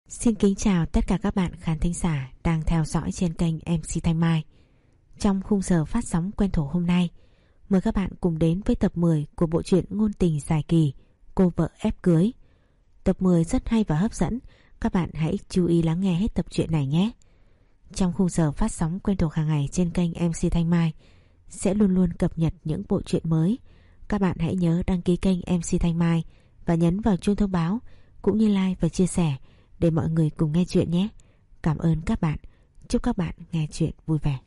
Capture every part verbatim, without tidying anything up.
Xin kính chào tất cả các bạn khán thính giả đang theo dõi trên kênh em xê Thanh Mai. Trong khung giờ phát sóng quen thuộc hôm nay, mời các bạn cùng đến với tập mười của bộ truyện ngôn tình dài kỳ Cô vợ ép cưới. Tập mười rất hay và hấp dẫn, các bạn hãy chú ý lắng nghe hết tập truyện này nhé. Trong khung giờ phát sóng quen thuộc hàng ngày trên kênh em xê Thanh Mai sẽ luôn luôn cập nhật những bộ truyện mới. Các bạn hãy nhớ đăng ký kênh em xê Thanh Mai và nhấn vào chuông thông báo cũng như like và chia sẻ để mọi người cùng nghe chuyện nhé. Cảm ơn các bạn. Chúc các bạn nghe chuyện vui vẻ.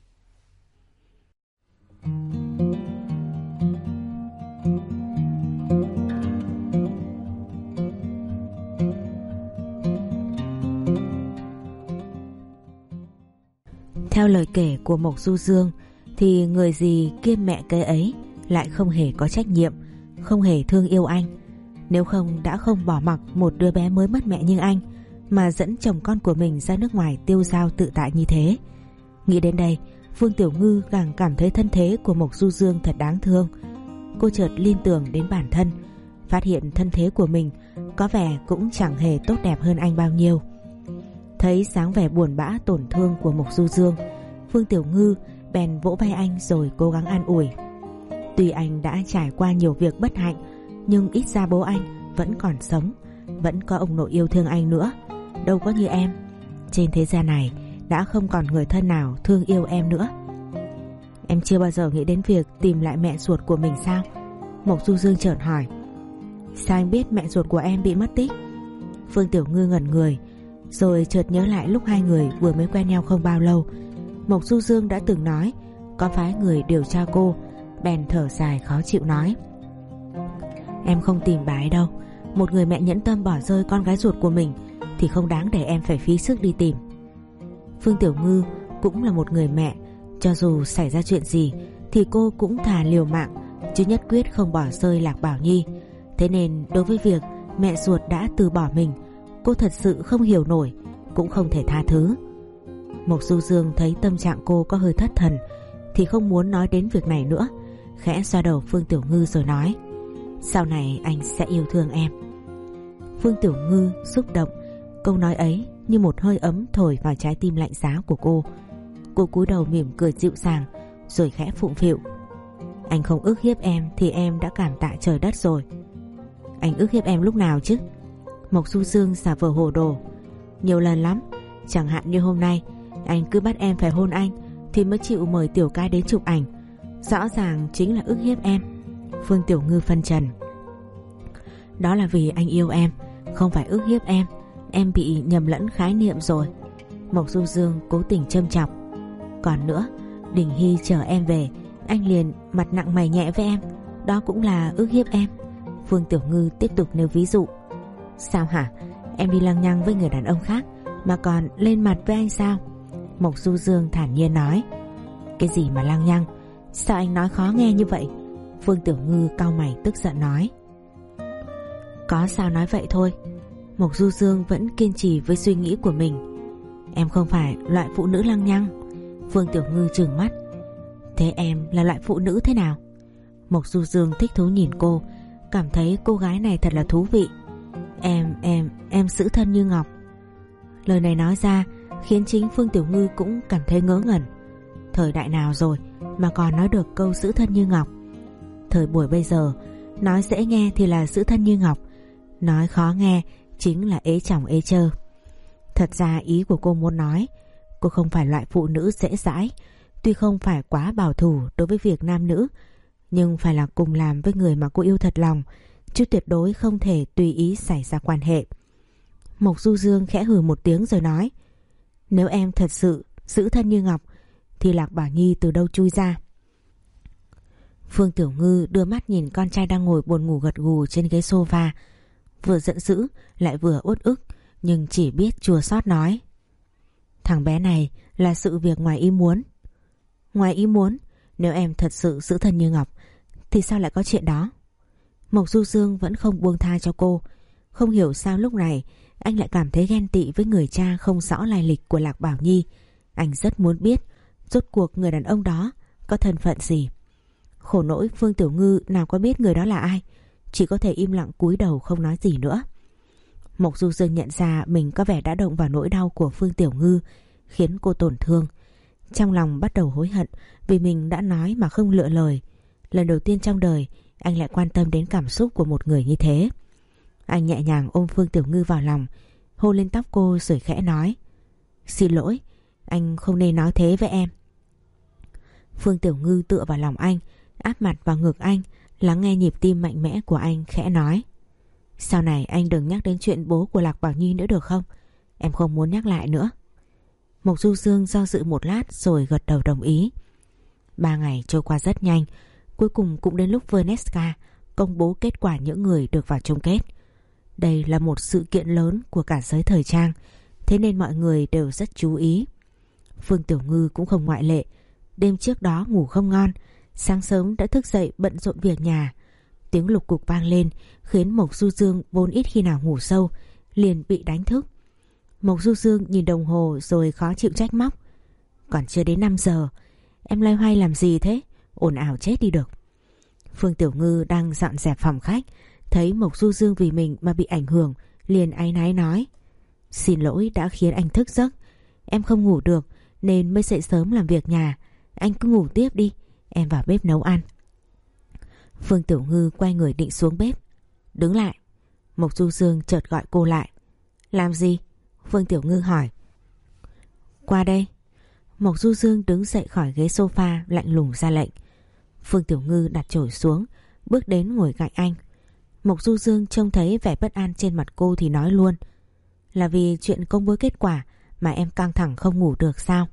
Theo lời kể của Mộc Du Dương thì người gì kiêm mẹ kế ấy lại không hề có trách nhiệm, không hề thương yêu anh. Nếu không đã không bỏ mặc một đứa bé mới mất mẹ như anh mà dẫn chồng con của mình ra nước ngoài tiêu dao tự tại như thế. Nghĩ đến đây, Phương Tiểu Ngư càng cảm thấy thân thế của Mộc Du Dương thật đáng thương. Cô chợt liên tưởng đến bản thân, phát hiện thân thế của mình có vẻ cũng chẳng hề tốt đẹp hơn anh bao nhiêu. Thấy dáng vẻ buồn bã tổn thương của Mộc Du Dương, Phương Tiểu Ngư bèn vỗ vai anh rồi cố gắng an ủi. Tuy anh đã trải qua nhiều việc bất hạnh, nhưng ít ra bố anh vẫn còn sống, vẫn có ông nội yêu thương anh nữa. Đâu có như em, trên thế gian này đã không còn người thân nào thương yêu em nữa. Em chưa bao giờ nghĩ đến việc tìm lại mẹ ruột của mình sao? Mộc Du Dương chợt hỏi. Sao anh biết mẹ ruột của em bị mất tích? Phương Tiểu Ngư ngẩn người, rồi chợt nhớ lại lúc hai người vừa mới quen nhau không bao lâu, Mộc Du Dương đã từng nói có phái người điều tra cô. Bèn thở dài khó chịu nói. Em không tìm bà ấy đâu. Một người mẹ nhẫn tâm bỏ rơi con gái ruột của mình thì không đáng để em phải phí sức đi tìm. Phương Tiểu Ngư cũng là một người mẹ, cho dù xảy ra chuyện gì thì cô cũng thà liều mạng chứ nhất quyết không bỏ rơi Lạc Bảo Nhi. Thế nên đối với việc mẹ ruột đã từ bỏ mình, cô thật sự không hiểu nổi, cũng không thể tha thứ. Mộc Du Dương thấy tâm trạng cô có hơi thất thần thì không muốn nói đến việc này nữa, khẽ xoa đầu Phương Tiểu Ngư rồi nói. Sau này anh sẽ yêu thương em. Phương Tiểu Ngư xúc động, câu nói ấy như một hơi ấm thổi vào trái tim lạnh giá của cô. Cô cúi đầu mỉm cười dịu dàng rồi khẽ phụng phịu. Anh không ức hiếp em thì em đã cảm tạ trời đất rồi. Anh ức hiếp em lúc nào chứ? Mộc Du Dương giả vờ hồ đồ. Nhiều lần lắm. Chẳng hạn như hôm nay anh cứ bắt em phải hôn anh thì mới chịu mời Tiểu Ca đến chụp ảnh. Rõ ràng chính là ức hiếp em. Phương Tiểu Ngư phân trần. Đó là vì anh yêu em, không phải ức hiếp em. Em bị nhầm lẫn khái niệm rồi. Mộc Du Dương cố tình châm chọc. Còn nữa, Đình Hy chờ em về, anh liền mặt nặng mày nhẹ với em, đó cũng là ức hiếp em. Phương Tiểu Ngư tiếp tục nêu ví dụ. Sao hả? Em đi lăng nhăng với người đàn ông khác mà còn lên mặt với anh sao? Mộc Du Dương thản nhiên nói. Cái gì mà lăng nhăng? Sao anh nói khó nghe như vậy? Phương Tiểu Ngư cau mày tức giận nói. Có sao nói vậy thôi. Mộc Du Dương vẫn kiên trì với suy nghĩ của mình. Em không phải loại phụ nữ lăng nhăng. Phương Tiểu Ngư trừng mắt. Thế em là loại phụ nữ thế nào? Mộc Du Dương thích thú nhìn cô, cảm thấy cô gái này thật là thú vị. Em, em, em giữ thân như ngọc. Lời này nói ra khiến chính Phương Tiểu Ngư cũng cảm thấy ngớ ngẩn. Thời đại nào rồi mà còn nói được câu giữ thân như ngọc? Thời buổi bây giờ, nói dễ nghe thì là giữ thân như ngọc, nói khó nghe chính là ế chồng ế chơ. Thật ra ý của cô muốn nói, cô không phải loại phụ nữ dễ dãi. Tuy không phải quá bảo thủ đối với việc nam nữ, nhưng phải là cùng làm với người mà cô yêu thật lòng, chứ tuyệt đối không thể tùy ý xảy ra quan hệ. Mộc Du Dương khẽ hừ một tiếng rồi nói. Nếu em thật sự giữ thân như ngọc thì Lạc Bảo Nhi từ đâu chui ra? Phương Tiểu Ngư đưa mắt nhìn con trai đang ngồi buồn ngủ gật gù trên ghế sofa, vừa giận dữ lại vừa uất ức, nhưng chỉ biết chua xót nói. Thằng bé này là sự việc ngoài ý muốn. Ngoài ý muốn? Nếu em thật sự giữ thân như ngọc thì sao lại có chuyện đó? Mộc Du Dương vẫn không buông tha cho cô. Không hiểu sao lúc này anh lại cảm thấy ghen tị với người cha không rõ lai lịch của Lạc Bảo Nhi. Anh rất muốn biết rốt cuộc người đàn ông đó có thân phận gì. Khổ nỗi Phương Tiểu Ngư nào có biết người đó là ai, chỉ có thể im lặng cúi đầu không nói gì nữa. Mộc Du Dương nhận ra mình có vẻ đã động vào nỗi đau của Phương Tiểu Ngư, khiến cô tổn thương. Trong lòng bắt đầu hối hận vì mình đã nói mà không lựa lời. Lần đầu tiên trong đời anh lại quan tâm đến cảm xúc của một người như thế. Anh nhẹ nhàng ôm Phương Tiểu Ngư vào lòng, hôn lên tóc cô rồi khẽ nói: "Xin lỗi, anh không nên nói thế với em." Phương Tiểu Ngư tựa vào lòng anh, áp mặt vào ngực anh, lắng nghe nhịp tim mạnh mẽ của anh, khẽ nói: "Sau này anh đừng nhắc đến chuyện bố của Lạc Bảo Nhi nữa được không? Em không muốn nhắc lại nữa." Mộc Du Dương do dự một lát rồi gật đầu đồng ý. Ba ngày trôi qua rất nhanh, cuối cùng cũng đến lúc Vernesca công bố kết quả những người được vào chung kết. Đây là một sự kiện lớn của cả giới thời trang, thế nên mọi người đều rất chú ý. Phương Tiểu Ngư cũng không ngoại lệ. Đêm trước đó ngủ không ngon, sáng sớm đã thức dậy bận rộn việc nhà. Tiếng lục cục vang lên khiến Mộc Du Dương vốn ít khi nào ngủ sâu liền bị đánh thức. Mộc Du Dương nhìn đồng hồ rồi khó chịu trách móc: "Còn chưa đến năm giờ, em loay hoay làm gì thế? Ồn ào chết đi được." Phương Tiểu Ngư đang dọn dẹp phòng khách, thấy Mộc Du Dương vì mình mà bị ảnh hưởng, liền áy náy nói: "Xin lỗi đã khiến anh thức giấc. Em không ngủ được nên mới dậy sớm làm việc nhà. Anh cứ ngủ tiếp đi, em vào bếp nấu ăn." Phương Tiểu Ngư quay người định xuống bếp. "Đứng lại." Mộc Du Dương chợt gọi cô lại. "Làm gì?" Phương Tiểu Ngư hỏi. "Qua đây." Mộc Du Dương đứng dậy khỏi ghế sofa, lạnh lùng ra lệnh. Phương Tiểu Ngư đặt chổi xuống, bước đến ngồi cạnh anh. Mộc Du Dương trông thấy vẻ bất an trên mặt cô thì nói luôn: "Là vì chuyện công bố kết quả mà em căng thẳng không ngủ được sao?"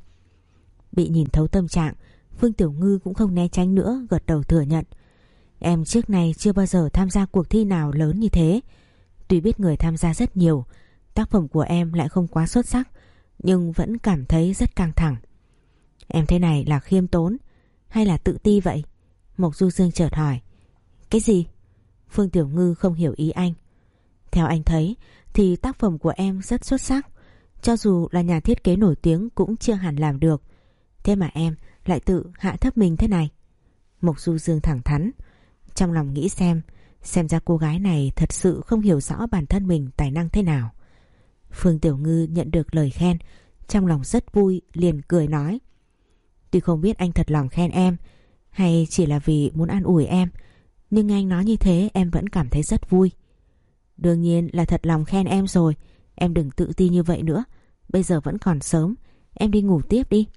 Bị nhìn thấu tâm trạng, Phương Tiểu Ngư cũng không né tránh nữa, gật đầu thừa nhận: "Em trước này chưa bao giờ tham gia cuộc thi nào lớn như thế. Tuy biết người tham gia rất nhiều, tác phẩm của em lại không quá xuất sắc, nhưng vẫn cảm thấy rất căng thẳng." "Em thế này là khiêm tốn hay là tự ti vậy?" Mộc Du Dương chợt hỏi. "Cái gì?" Phương Tiểu Ngư không hiểu ý anh. "Theo anh thấy thì tác phẩm của em rất xuất sắc, cho dù là nhà thiết kế nổi tiếng cũng chưa hẳn làm được. Thế mà em lại tự hạ thấp mình thế này." Mộc Du Dương thẳng thắn. Trong lòng nghĩ xem Xem ra cô gái này thật sự không hiểu rõ bản thân mình tài năng thế nào. Phương Tiểu Ngư nhận được lời khen, trong lòng rất vui, liền cười nói: "Tuy không biết anh thật lòng khen em hay chỉ là vì muốn an ủi em, nhưng anh nói như thế em vẫn cảm thấy rất vui." "Đương nhiên là thật lòng khen em rồi, em đừng tự ti như vậy nữa. Bây giờ vẫn còn sớm, em đi ngủ tiếp đi."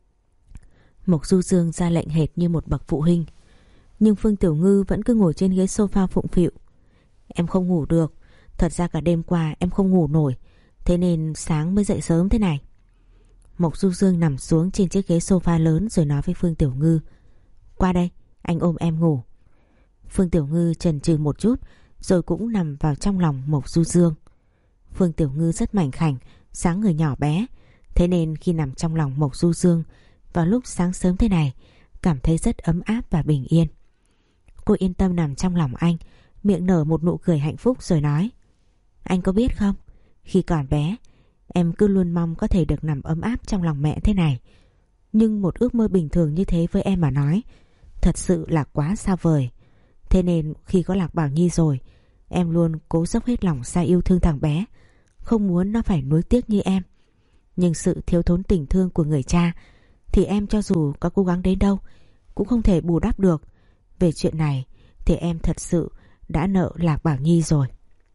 Mộc Du Dương ra lệnh hệt như một bậc phụ huynh. Nhưng Phương Tiểu Ngư vẫn cứ ngồi trên ghế sofa phụng phịu: "Em không ngủ được. Thật ra cả đêm qua em không ngủ nổi, thế nên sáng mới dậy sớm thế này." Mộc Du Dương nằm xuống trên chiếc ghế sofa lớn rồi nói với Phương Tiểu Ngư: "Qua đây, anh ôm em ngủ." Phương Tiểu Ngư chần chừ một chút rồi cũng nằm vào trong lòng Mộc Du Dương. Phương Tiểu Ngư rất mảnh khảnh, dáng người nhỏ bé, thế nên khi nằm trong lòng Mộc Du Dương vào lúc sáng sớm thế này, cảm thấy rất ấm áp và bình yên. Cô yên tâm nằm trong lòng anh, miệng nở một nụ cười hạnh phúc rồi nói: "Anh có biết không, khi còn bé em cứ luôn mong có thể được nằm ấm áp trong lòng mẹ thế này. Nhưng một ước mơ bình thường như thế với em mà nói thật sự là quá xa vời. Thế nên khi có Lạc Bảo Nhi rồi, em luôn cố dốc hết lòng xa yêu thương thằng bé, không muốn nó phải nuối tiếc như em. Nhưng sự thiếu thốn tình thương của người cha thì em cho dù có cố gắng đến đâu cũng không thể bù đắp được. Về chuyện này thì em thật sự đã nợ Lạc Bảo Nhi rồi."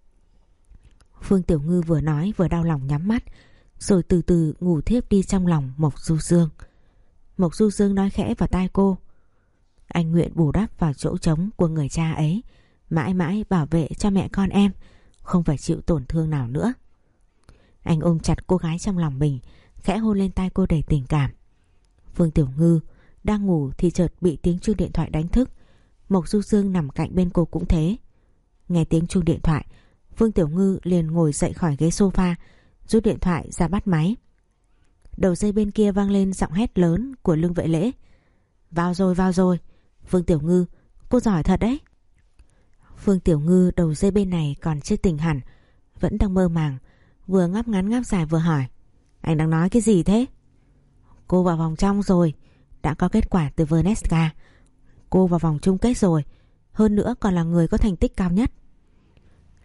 Phương Tiểu Ngư vừa nói vừa đau lòng nhắm mắt, rồi từ từ ngủ thiếp đi trong lòng Mộc Du Dương. Mộc Du Dương nói khẽ vào tai cô: "Anh nguyện bù đắp vào chỗ trống của người cha ấy, mãi mãi bảo vệ cho mẹ con em không phải chịu tổn thương nào nữa." Anh ôm chặt cô gái trong lòng mình, khẽ hôn lên tai cô đầy tình cảm. Phương Tiểu Ngư đang ngủ thì chợt bị tiếng chuông điện thoại đánh thức. Mộc Du Dương nằm cạnh bên cô cũng thế. Nghe tiếng chuông điện thoại, Phương Tiểu Ngư liền ngồi dậy khỏi ghế sofa, rút điện thoại ra bắt máy. Đầu dây bên kia vang lên giọng hét lớn của Lương Vệ Lễ: "Vào rồi, vào rồi. Phương Tiểu Ngư, cô giỏi thật đấy." Phương Tiểu Ngư đầu dây bên này còn chưa tỉnh hẳn, vẫn đang mơ màng, vừa ngáp ngắn ngáp dài vừa hỏi: "Anh đang nói cái gì thế?" "Cô vào vòng trong rồi, đã có kết quả từ Vernesca. Cô vào vòng chung kết rồi, hơn nữa còn là người có thành tích cao nhất."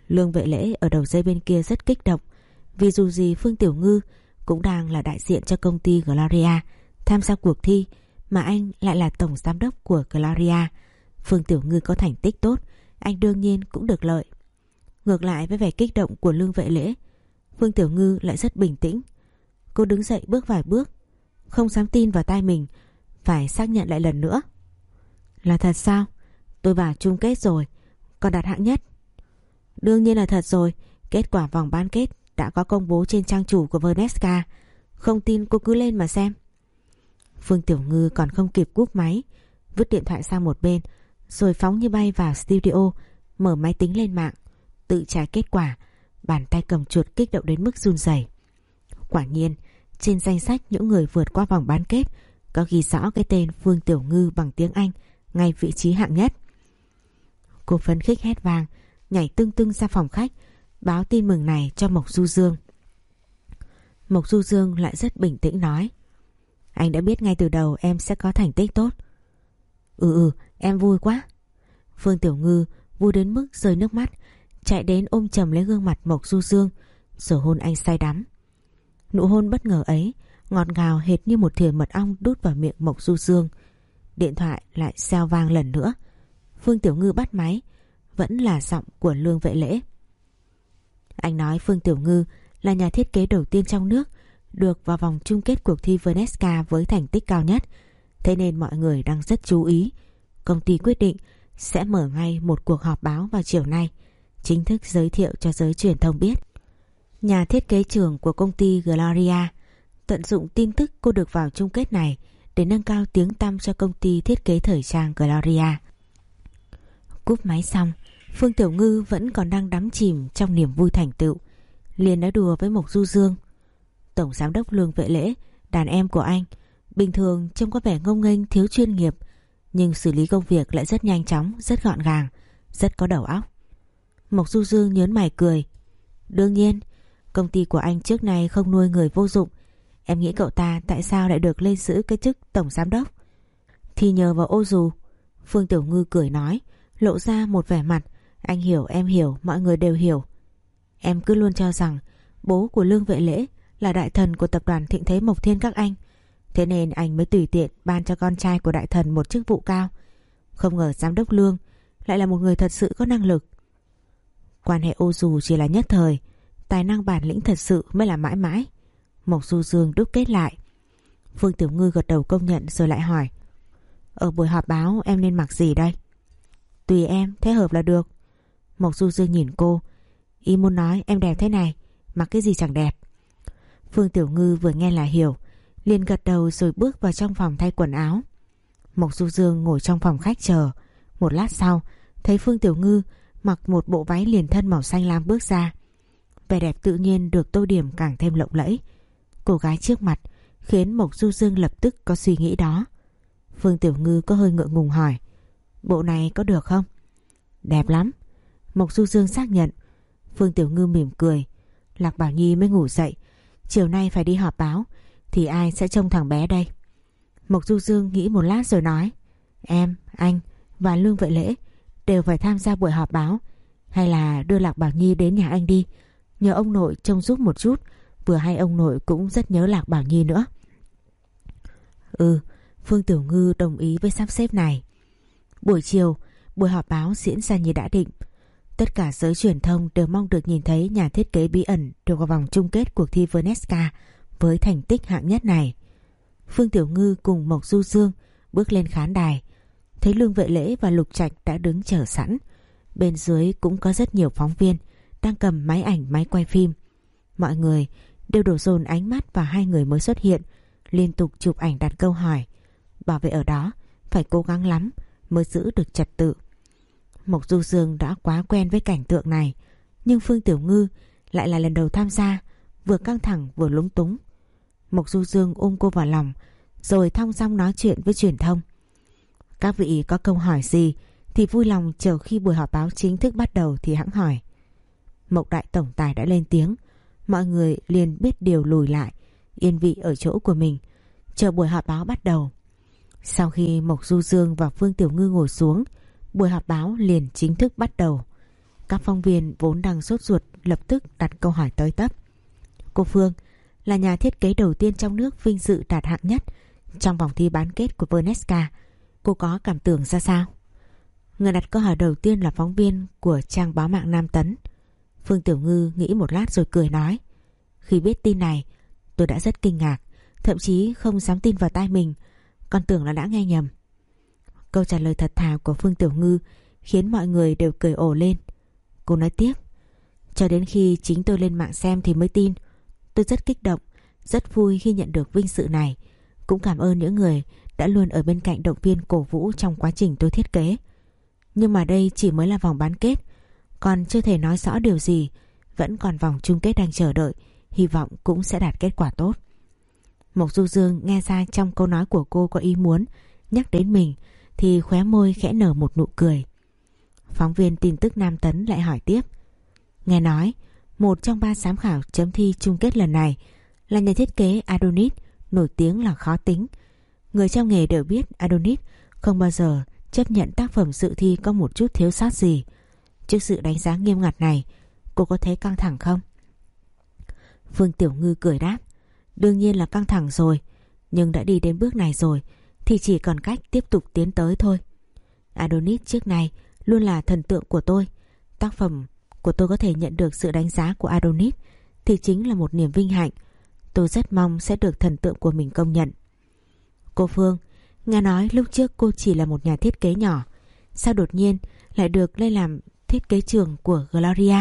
Lương Vệ Lễ ở đầu dây bên kia rất kích động, vì dù gì Phương Tiểu Ngư cũng đang là đại diện cho công ty Gloria tham gia cuộc thi, mà anh lại là tổng giám đốc của Gloria. Phương Tiểu Ngư có thành tích tốt, anh đương nhiên cũng được lợi. Ngược lại với vẻ kích động của Lương Vệ Lễ, Phương Tiểu Ngư lại rất bình tĩnh. Cô đứng dậy bước vài bước, không dám tin vào tai mình, phải xác nhận lại lần nữa. Là thật sao? Tôi vào chung kết rồi, còn đạt hạng nhất. Đương nhiên là thật rồi, kết quả vòng bán kết đã có công bố trên trang chủ của Vnesca. Không tin cô cứ lên mà xem. Phương Tiểu Ngư còn không kịp cúp máy, vứt điện thoại sang một bên, rồi phóng như bay vào studio, mở máy tính lên mạng, tự trả kết quả, bàn tay cầm chuột kích động đến mức run rẩy. Quả nhiên, trên danh sách những người vượt qua vòng bán kết có ghi rõ cái tên Phương Tiểu Ngư bằng tiếng Anh, ngay vị trí hạng nhất. Cô phấn khích hét vang, nhảy tưng tưng ra phòng khách, báo tin mừng này cho Mộc Du Dương. Mộc Du Dương lại rất bình tĩnh nói: Anh đã biết ngay từ đầu em sẽ có thành tích tốt. Ừ ừ, em vui quá. Phương Tiểu Ngư vui đến mức rơi nước mắt, chạy đến ôm chầm lấy gương mặt Mộc Du Dương, rồi hôn anh say đắm. Nụ hôn bất ngờ ấy ngọt ngào hệt như một thìa mật ong đút vào miệng Mộc Du Dương. Điện thoại lại reo vang lần nữa. Phương Tiểu Ngư bắt máy, vẫn là giọng của Lương Vệ Lễ. Anh nói Phương Tiểu Ngư là nhà thiết kế đầu tiên trong nước được vào vòng chung kết cuộc thi Vnesca với thành tích cao nhất, thế nên mọi người đang rất chú ý. Công ty quyết định sẽ mở ngay một cuộc họp báo vào chiều nay, chính thức giới thiệu cho giới truyền thông biết. Nhà thiết kế trưởng của công ty Gloria tận dụng tin tức cô được vào chung kết này để nâng cao tiếng tăm cho công ty thiết kế thời trang Gloria. Cúp máy xong, Phương Tiểu Ngư vẫn còn đang đắm chìm trong niềm vui thành tựu, liền nói đùa với Mộc Du Dương: Tổng giám đốc Lương Vệ Lễ, đàn em của anh, bình thường trông có vẻ ngông nghênh thiếu chuyên nghiệp, nhưng xử lý công việc lại rất nhanh chóng, rất gọn gàng, rất có đầu óc. Mộc Du Dương nhớn mày cười: Đương nhiên, công ty của anh trước nay không nuôi người vô dụng. Em nghĩ cậu ta tại sao lại được lên giữ cái chức tổng giám đốc? Thì nhờ vào ô dù. Phương Tiểu Ngư cười nói, lộ ra một vẻ mặt: Anh hiểu, em hiểu, mọi người đều hiểu. Em cứ luôn cho rằng bố của Lương Vệ Lễ là đại thần của tập đoàn Thịnh Thế Mộc Thiên các anh, thế nên anh mới tùy tiện ban cho con trai của đại thần một chức vụ cao. Không ngờ giám đốc Lương lại là một người thật sự có năng lực. Quan hệ ô dù chỉ là nhất thời, tài năng bản lĩnh thật sự mới là mãi mãi. Mộc Du Dương đúc kết lại. Phương Tiểu Ngư gật đầu công nhận rồi lại hỏi: Ở buổi họp báo em nên mặc gì đây? Tùy em, thế hợp là được. Mộc Du Dương nhìn cô, ý muốn nói em đẹp thế này, mặc cái gì chẳng đẹp. Phương Tiểu Ngư vừa nghe là hiểu, liền gật đầu rồi bước vào trong phòng thay quần áo. Mộc Du Dương ngồi trong phòng khách chờ. Một lát sau, thấy Phương Tiểu Ngư mặc một bộ váy liền thân màu xanh lam bước ra. Vẻ đẹp tự nhiên được tô điểm càng thêm lộng lẫy. Cô gái trước mặt khiến Mộc Du Dương lập tức có suy nghĩ đó. Phương Tiểu Ngư có hơi ngượng ngùng hỏi: Bộ này có được không? Đẹp lắm. Mộc Du Dương xác nhận. Phương Tiểu Ngư mỉm cười: Lạc Bảo Nhi mới ngủ dậy, chiều nay phải đi họp báo, thì ai sẽ trông thằng bé đây? Mộc Du Dương nghĩ một lát rồi nói: Em, anh và Lương Vệ Lễ đều phải tham gia buổi họp báo, hay là đưa Lạc Bảo Nhi đến nhà anh đi, nhờ ông nội trông giúp một chút, vừa hay ông nội cũng rất nhớ Lạc Bảo Nhi nữa. Ừ, Phương Tiểu Ngư đồng ý với sắp xếp này. Buổi chiều, buổi họp báo diễn ra như đã định. Tất cả giới truyền thông đều mong được nhìn thấy nhà thiết kế bí ẩn được vào vòng chung kết cuộc thi Vnesca với thành tích hạng nhất này. Phương Tiểu Ngư cùng Mộc Du Dương bước lên khán đài, thấy Lương Vệ Lễ và Lục Trạch đã đứng chờ sẵn. Bên dưới cũng có rất nhiều phóng viên đang cầm máy ảnh máy quay phim. Mọi người đều đổ dồn ánh mắt vào hai người mới xuất hiện, liên tục chụp ảnh đặt câu hỏi. Bảo vệ ở đó phải cố gắng lắm mới giữ được trật tự. Mộc Du Dương đã quá quen với cảnh tượng này, nhưng Phương Tiểu Ngư lại là lần đầu tham gia, vừa căng thẳng vừa lúng túng. Mộc Du Dương ôm cô vào lòng, rồi thong dong nói chuyện với truyền thông. Các vị có câu hỏi gì thì vui lòng chờ khi buổi họp báo chính thức bắt đầu thì hẵng hỏi. Mộc đại tổng tài đã lên tiếng, mọi người liền biết điều lùi lại, yên vị ở chỗ của mình, chờ buổi họp báo bắt đầu. Sau khi Mộc Du Dương và Phương Tiểu Ngư ngồi xuống, buổi họp báo liền chính thức bắt đầu. Các phóng viên vốn đang sốt ruột lập tức đặt câu hỏi tới tấp. Cô Phương là nhà thiết kế đầu tiên trong nước vinh dự đạt hạng nhất trong vòng thi bán kết của Vernesca. Cô có cảm tưởng ra sao? Người đặt câu hỏi đầu tiên là phóng viên của trang báo mạng Nam Tấn. Phương Tiểu Ngư nghĩ một lát rồi cười nói: Khi biết tin này, tôi đã rất kinh ngạc, thậm chí không dám tin vào tai mình, còn tưởng là đã nghe nhầm. Câu trả lời thật thà của Phương Tiểu Ngư khiến mọi người đều cười ồ lên. Cô nói tiếp: Cho đến khi chính tôi lên mạng xem thì mới tin. Tôi rất kích động, rất vui khi nhận được vinh dự này. Cũng cảm ơn những người đã luôn ở bên cạnh động viên cổ vũ trong quá trình tôi thiết kế. Nhưng mà đây chỉ mới là vòng bán kết, còn chưa thể nói rõ điều gì. Vẫn còn vòng chung kết đang chờ đợi, hy vọng cũng sẽ đạt kết quả tốt. Mộc Du Dương nghe ra trong câu nói của cô có ý muốn nhắc đến mình thì khóe môi khẽ nở một nụ cười. Phóng viên tin tức Nam Tấn lại hỏi tiếp: Nghe nói một trong ba giám khảo chấm thi chung kết lần này là nhà thiết kế Adonis, nổi tiếng là khó tính. Người trong nghề đều biết Adonis không bao giờ chấp nhận tác phẩm dự thi có một chút thiếu sót gì. Trước sự đánh giá nghiêm ngặt này, cô có thấy căng thẳng không? Phương Tiểu Ngư cười đáp: Đương nhiên là căng thẳng rồi, nhưng đã đi đến bước này rồi thì chỉ còn cách tiếp tục tiến tới thôi. Adonis trước nay luôn là thần tượng của tôi. Tác phẩm của tôi có thể nhận được sự đánh giá của Adonis thì chính là một niềm vinh hạnh. Tôi rất mong sẽ được thần tượng của mình công nhận. Cô Phương, nghe nói lúc trước cô chỉ là một nhà thiết kế nhỏ, sao đột nhiên lại được lên làm thiết kế trưởng của Gloria?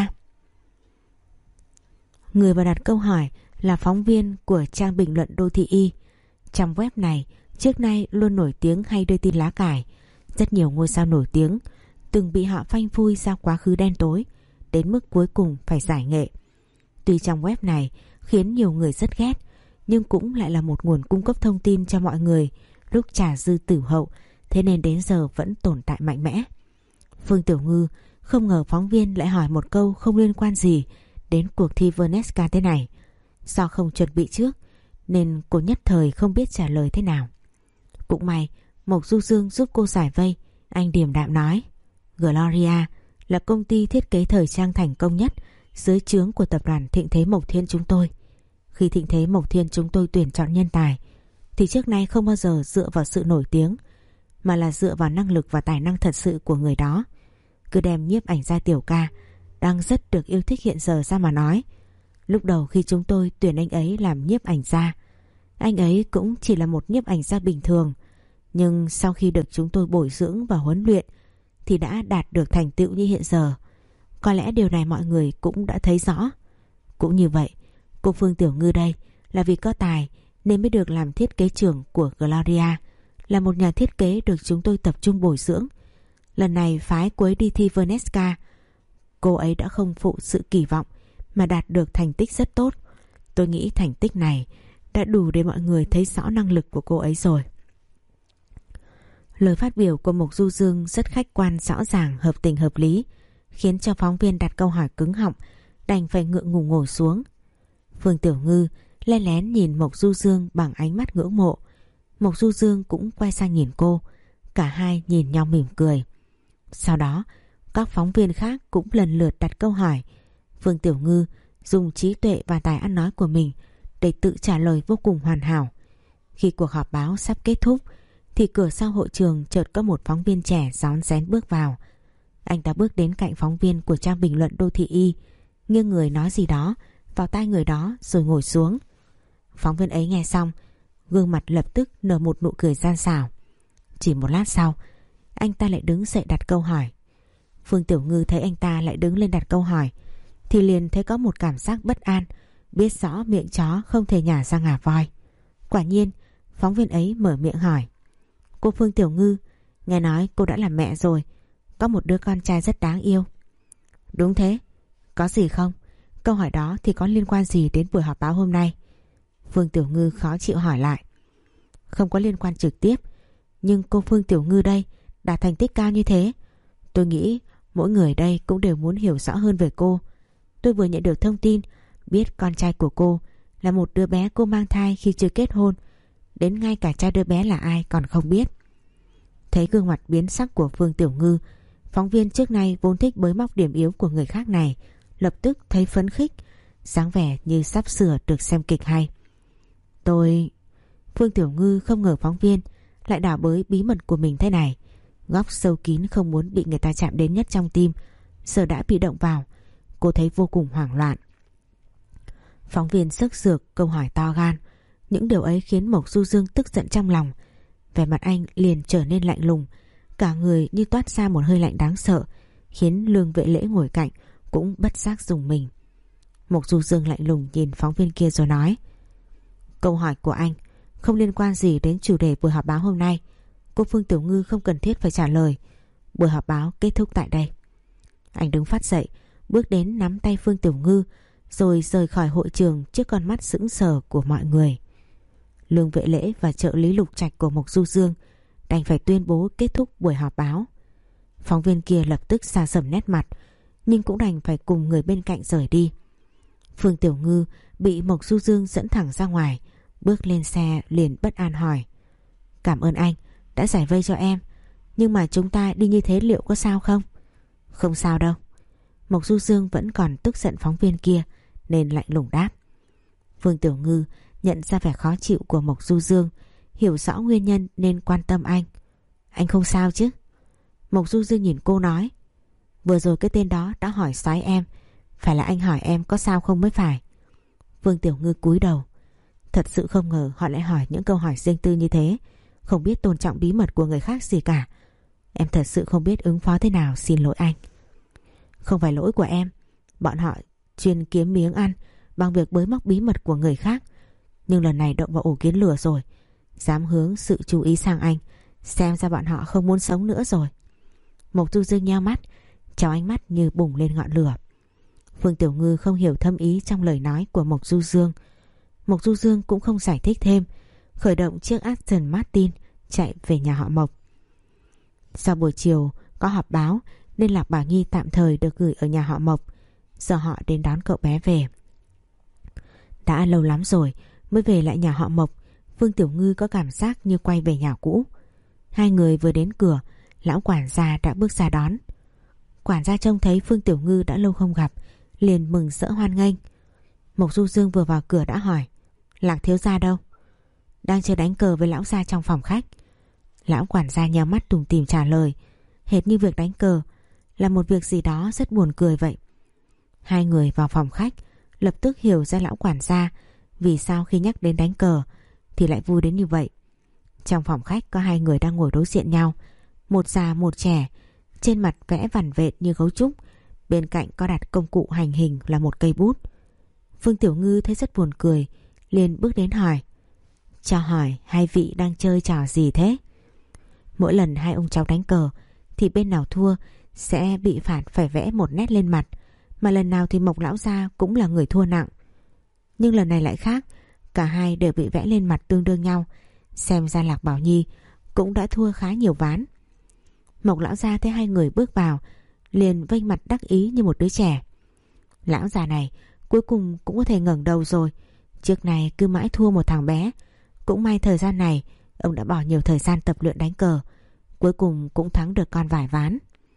Người vào đặt câu hỏi là phóng viên của trang bình luận Đô Thị Y. Trong web này trước nay luôn nổi tiếng hay đưa tin lá cải. Rất nhiều ngôi sao nổi tiếng từng bị họ phanh phui ra quá khứ đen tối, đến mức cuối cùng phải giải nghệ. Tuy trong web này khiến nhiều người rất ghét, nhưng cũng lại là một nguồn cung cấp thông tin cho mọi người lúc trà dư tử hậu, thế nên đến giờ vẫn tồn tại mạnh mẽ. Phương Tiểu Ngư không ngờ phóng viên lại hỏi một câu không liên quan gì đến cuộc thi Vernesca thế này. Do không chuẩn bị trước nên cô nhất thời không biết trả lời thế nào. Cũng may Mộc Du Dương giúp cô giải vây. Anh điềm đạm nói: Gloria là công ty thiết kế thời trang thành công nhất dưới trướng của tập đoàn Thịnh Thế Mộc Thiên chúng tôi. Khi Thịnh Thế Mộc Thiên chúng tôi tuyển chọn nhân tài thì trước nay không bao giờ dựa vào sự nổi tiếng, mà là dựa vào năng lực và tài năng thật sự của người đó. Cứ đem nhiếp ảnh gia Tiểu Ca đang rất được yêu thích hiện giờ ra mà nói. Lúc đầu khi chúng tôi tuyển anh ấy làm nhiếp ảnh gia, anh ấy cũng chỉ là một nhiếp ảnh gia bình thường, nhưng sau khi được chúng tôi bồi dưỡng và huấn luyện thì đã đạt được thành tựu như hiện giờ. Có lẽ điều này mọi người cũng đã thấy rõ. Cũng như vậy, cô Phương Tiểu Ngư đây là vì có tài nên mới được làm thiết kế trưởng của Gloria, là một nhà thiết kế được chúng tôi tập trung bồi dưỡng. Lần này phái cô ấy đi thi Vernesca, cô ấy đã không phụ sự kỳ vọng mà đạt được thành tích rất tốt. Tôi nghĩ thành tích này đã đủ để mọi người thấy rõ năng lực của cô ấy rồi. Lời phát biểu của Mộc Du Dương rất khách quan, rõ ràng, hợp tình hợp lý, khiến cho phóng viên đặt câu hỏi cứng họng, đành phải ngượng ngùng ngồi xuống. Phương Tiểu Ngư lén lén nhìn Mộc Du Dương bằng ánh mắt ngưỡng mộ. Mộc Du Dương cũng quay sang nhìn cô. Cả hai nhìn nhau mỉm cười. Sau đó các phóng viên khác cũng lần lượt đặt câu hỏi. Phương Tiểu Ngư dùng trí tuệ và tài ăn nói của mình để tự trả lời vô cùng hoàn hảo. Khi cuộc họp báo sắp kết thúc thì cửa sau hội trường chợt có một phóng viên trẻ rón rén bước vào. Anh ta bước đến cạnh phóng viên của trang bình luận Đô Thị Y, nghiêng người nói gì đó vào tai người đó rồi ngồi xuống. Phóng viên ấy nghe xong, gương mặt lập tức nở một nụ cười gian xảo. Chỉ một lát sau, anh ta lại đứng dậy đặt câu hỏi. Phương Tiểu Ngư thấy anh ta lại đứng lên đặt câu hỏi thì liền thấy có một cảm giác bất an, biết rõ miệng chó không thể nhả ra ngà voi. Quả nhiên, phóng viên ấy mở miệng hỏi: Cô Phương Tiểu Ngư, nghe nói cô đã làm mẹ rồi, có một đứa con trai rất đáng yêu. Đúng thế. Có gì không? Câu hỏi đó thì có liên quan gì đến buổi họp báo hôm nay? Phương Tiểu Ngư khó chịu hỏi lại. Không có liên quan trực tiếp, nhưng cô Phương Tiểu Ngư đây đạt thành tích cao như thế, tôi nghĩ mỗi người đây cũng đều muốn hiểu rõ hơn về cô. Tôi vừa nhận được thông tin biết con trai của cô là một đứa bé cô mang thai khi chưa kết hôn, đến ngay cả cha đứa bé là ai còn không biết. Thấy gương mặt biến sắc của Phương Tiểu Ngư Phóng viên trước nay vốn thích bới móc điểm yếu của người khác này lập tức thấy phấn khích, dáng vẻ như sắp sửa được xem kịch hay. Tôi... Phương Tiểu Ngư không ngờ phóng viên lại đào bới bí mật của mình thế này. Góc sâu kín không muốn bị người ta chạm đến nhất trong tim giờ đã bị động vào. Cô thấy vô cùng hoảng loạn. Phóng viên sức sược câu hỏi to gan. Những điều ấy khiến Mộc Du Dương tức giận trong lòng. Vẻ mặt anh liền trở nên lạnh lùng, cả người như toát ra một hơi lạnh đáng sợ, khiến Lương Vệ Lễ ngồi cạnh cũng bất giác rùng mình. Mộc Du Dương lạnh lùng nhìn phóng viên kia rồi nói: câu hỏi của anh không liên quan gì đến chủ đề buổi họp báo hôm nay. Cô Phương Tiểu Ngư không cần thiết phải trả lời. Buổi họp báo kết thúc tại đây. Anh đứng phát dậy, bước đến nắm tay Phương Tiểu Ngư rồi rời khỏi hội trường trước con mắt sững sờ của mọi người. Lương Vệ Lễ và trợ lý Lục Trạch của Mộc Du Dương đành phải tuyên bố kết thúc buổi họp báo. Phóng viên kia lập tức xa sầm nét mặt, nhưng cũng đành phải cùng người bên cạnh rời đi. Phương Tiểu Ngư bị Mộc Du Dương dẫn thẳng ra ngoài, bước lên xe liền bất an hỏi: cảm ơn anh đã giải vây cho em, nhưng mà chúng ta đi như thế liệu có sao không? Không sao đâu. Mộc Du Dương vẫn còn tức giận phóng viên kia nên lạnh lùng đáp. Phương Tiểu Ngư nhận ra vẻ khó chịu của Mộc Du Dương, hiểu rõ nguyên nhân nên quan tâm anh. Anh không sao chứ? Mộc Du Dương nhìn cô nói: vừa rồi cái tên đó đã hỏi xoáy em, phải là anh hỏi em có sao không mới phải. Phương Tiểu Ngư cúi đầu. Thật sự không ngờ họ lại hỏi những câu hỏi riêng tư như thế, không biết tôn trọng bí mật của người khác gì cả. Em thật sự không biết ứng phó thế nào, xin lỗi anh. Không phải lỗi của em, bọn họ chuyên kiếm miếng ăn bằng việc bới móc bí mật của người khác, nhưng lần này động vào ổ kiến lửa rồi, dám hướng sự chú ý sang anh, xem ra bọn họ không muốn sống nữa rồi. Mộc Du Dương nheo mắt, trong ánh mắt như bùng lên ngọn lửa. Phương Tiểu Ngư không hiểu thâm ý trong lời nói của Mộc Du Dương. Mộc Du Dương cũng không giải thích thêm, khởi động chiếc Aston Martin chạy về nhà họ Mộc. Sau buổi chiều có họp báo nên Lạc Bảo Nhi tạm thời được gửi ở nhà họ Mộc, giờ họ đến đón cậu bé về. Đã lâu lắm rồi mới về lại nhà họ Mộc, Phương Tiểu Ngư có cảm giác như quay về nhà cũ. Hai người vừa đến cửa, lão quản gia đã bước ra đón. Quản gia trông thấy Phương Tiểu Ngư đã lâu không gặp, liền mừng rỡ hoan nghênh. Mộc Du Dương vừa vào cửa đã hỏi: Lạc thiếu gia đâu? Đang chơi đánh cờ với lão gia trong phòng khách. Lão quản gia nhắm mắt tủm tỉm trả lời, hệt như việc đánh cờ là một việc gì đó rất buồn cười vậy. Hai người vào phòng khách lập tức hiểu ra lão quản gia vì sao khi nhắc đến đánh cờ thì lại vui đến như vậy. Trong phòng khách có hai người đang ngồi đối diện nhau, một già một trẻ, trên mặt vẽ vằn vện như gấu trúc, bên cạnh có đặt công cụ hành hình là một cây bút. Phương Tiểu Ngư thấy rất buồn cười, liền bước đến hỏi: cho hỏi hai vị đang chơi trò gì thế? Mỗi lần hai ông cháu đánh cờ thì bên nào thua sẽ bị phạt phải vẽ một nét lên mặt, mà lần nào thì Mộc lão gia cũng là người thua nặng. Nhưng lần này lại khác, cả hai đều bị vẽ lên mặt tương đương nhau, xem ra Lạc Bảo Nhi cũng đã thua khá nhiều ván. Mộc lão gia thấy hai người bước vào liền vênh mặt đắc ý như một đứa trẻ. Lão già này cuối cùng cũng có thể ngẩng đầu rồi, trước này cứ mãi thua một thằng bé. Cũng may thời gian này ông đã bỏ nhiều thời gian tập luyện đánh cờ, cuối cùng cũng thắng được con vài ván.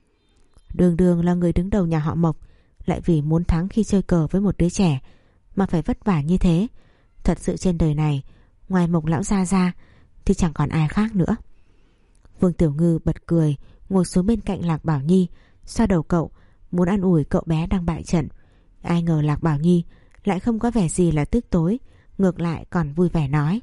Đường đường là người đứng đầu nhà họ Mộc, lại vì muốn thắng khi chơi cờ với một đứa trẻ mà phải vất vả như thế. Thật sự trên đời này ngoài Mộc lão gia ra thì chẳng còn ai khác nữa. Vương Tiểu Ngư bật cười, ngồi xuống bên cạnh Lạc Bảo Nhi, xoa đầu cậu, muốn an ủi cậu bé đang bại trận. Ai ngờ Lạc Bảo Nhi lại không có vẻ gì là tức tối, ngược lại còn vui vẻ nói: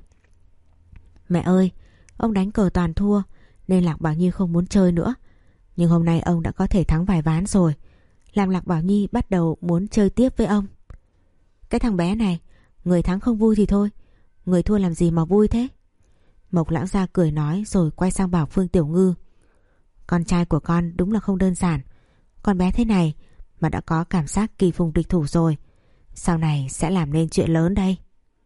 mẹ ơi, ông đánh cờ toàn thua nên Lạc Bảo Nhi không muốn chơi nữa. Nhưng hôm nay ông đã có thể thắng vài ván rồi, làm Lạc Bảo Nhi bắt đầu muốn chơi tiếp với ông. Cái thằng bé này, người thắng không vui thì thôi, người thua làm gì mà vui thế? Mộc lão gia cười nói rồi quay sang bảo Phương Tiểu Ngư: con trai của con đúng là không đơn giản, con bé thế này mà đã có cảm giác kỳ phùng địch thủ rồi, sau này sẽ làm nên chuyện lớn đây.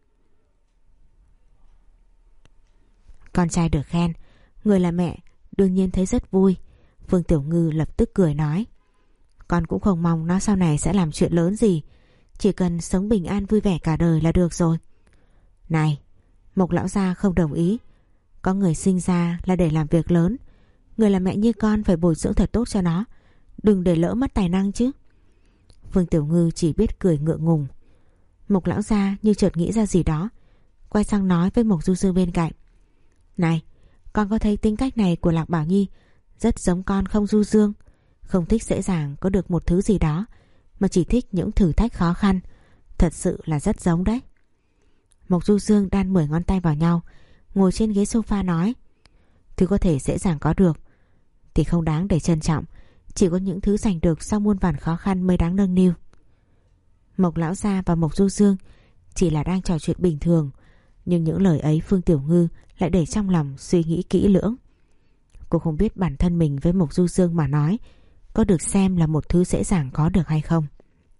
Con trai được khen, người là mẹ đương nhiên thấy rất vui. Phương Tiểu Ngư lập tức cười nói: con cũng không mong nó sau này sẽ làm chuyện lớn gì, chỉ cần sống bình an vui vẻ cả đời là được rồi. Này, Mộc lão gia không đồng ý, có người sinh ra là để làm việc lớn, người là mẹ như con phải bồi dưỡng thật tốt cho nó, Đừng để lỡ mất tài năng chứ. Phương Tiểu Ngư chỉ biết cười ngượng ngùng. Mộc lão gia như chợt nghĩ ra gì đó, quay sang nói với Mộc Du Dương bên cạnh: Này, con có thấy tính cách này của Lạc Bảo Nhi rất giống con không Du Dương? Không thích dễ dàng có được một thứ gì đó, mà chỉ thích những thử thách khó khăn. Thật sự là rất giống đấy. Mộc Du Dương đan mười ngón tay vào nhau, ngồi trên ghế sofa nói: Thứ có thể dễ dàng có được thì không đáng để trân trọng. Chỉ có những thứ giành được sau muôn vàn khó khăn mới đáng nâng niu. Mộc lão gia và Mộc Du Dương chỉ là đang trò chuyện bình thường, nhưng những lời ấy Phương Tiểu Ngư lại để trong lòng suy nghĩ kỹ lưỡng. Cô không biết bản thân mình với Mộc Du Dương mà nói có được xem là một thứ dễ dàng có được hay không.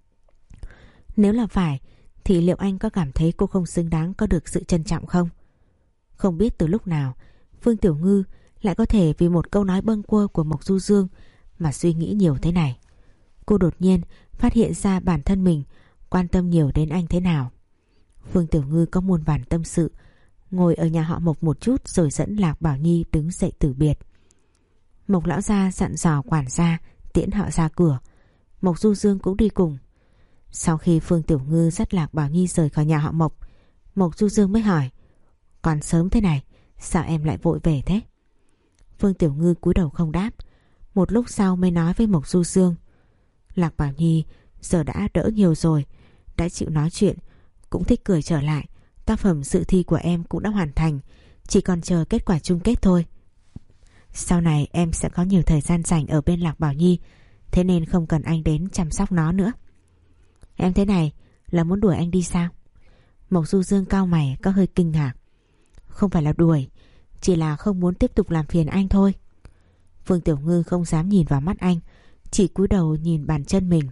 Nếu là phải thì liệu anh có cảm thấy cô không xứng đáng có được sự trân trọng không? Không biết từ lúc nào Phương Tiểu Ngư lại có thể vì một câu nói bâng quơ của Mộc Du Dương mà suy nghĩ nhiều thế này. Cô đột nhiên phát hiện ra bản thân mình quan tâm nhiều đến anh thế nào. Phương Tiểu Ngư có muôn vàn tâm sự, ngồi ở nhà họ Mộc một chút rồi dẫn Lạc Bảo Nhi đứng dậy từ biệt. Mộc lão gia dặn dò quản gia tiễn họ ra cửa. Mộc Du Dương cũng đi cùng. Sau khi Phương Tiểu Ngư dắt Lạc Bảo Nhi rời khỏi nhà họ Mộc, Mộc Du Dương mới hỏi: Còn sớm thế này, sao em lại vội về thế? Phương Tiểu Ngư cúi đầu không đáp. Một lúc sau mới nói với Mộc Du Dương: Lạc Bảo Nhi giờ đã đỡ nhiều rồi, đã chịu nói chuyện, cũng thích cười trở lại. Tác phẩm dự thi của em cũng đã hoàn thành, chỉ còn chờ kết quả chung kết thôi. Sau này em sẽ có nhiều thời gian rảnh ở bên Lạc Bảo Nhi, thế nên không cần anh đến chăm sóc nó nữa. Em thế này là muốn đuổi anh đi sao? Mộc Du Dương cau mày có hơi kinh ngạc. Không phải là đuổi, chỉ là không muốn tiếp tục làm phiền anh thôi. Phương Tiểu Ngư không dám nhìn vào mắt anh, chỉ cúi đầu nhìn bàn chân mình.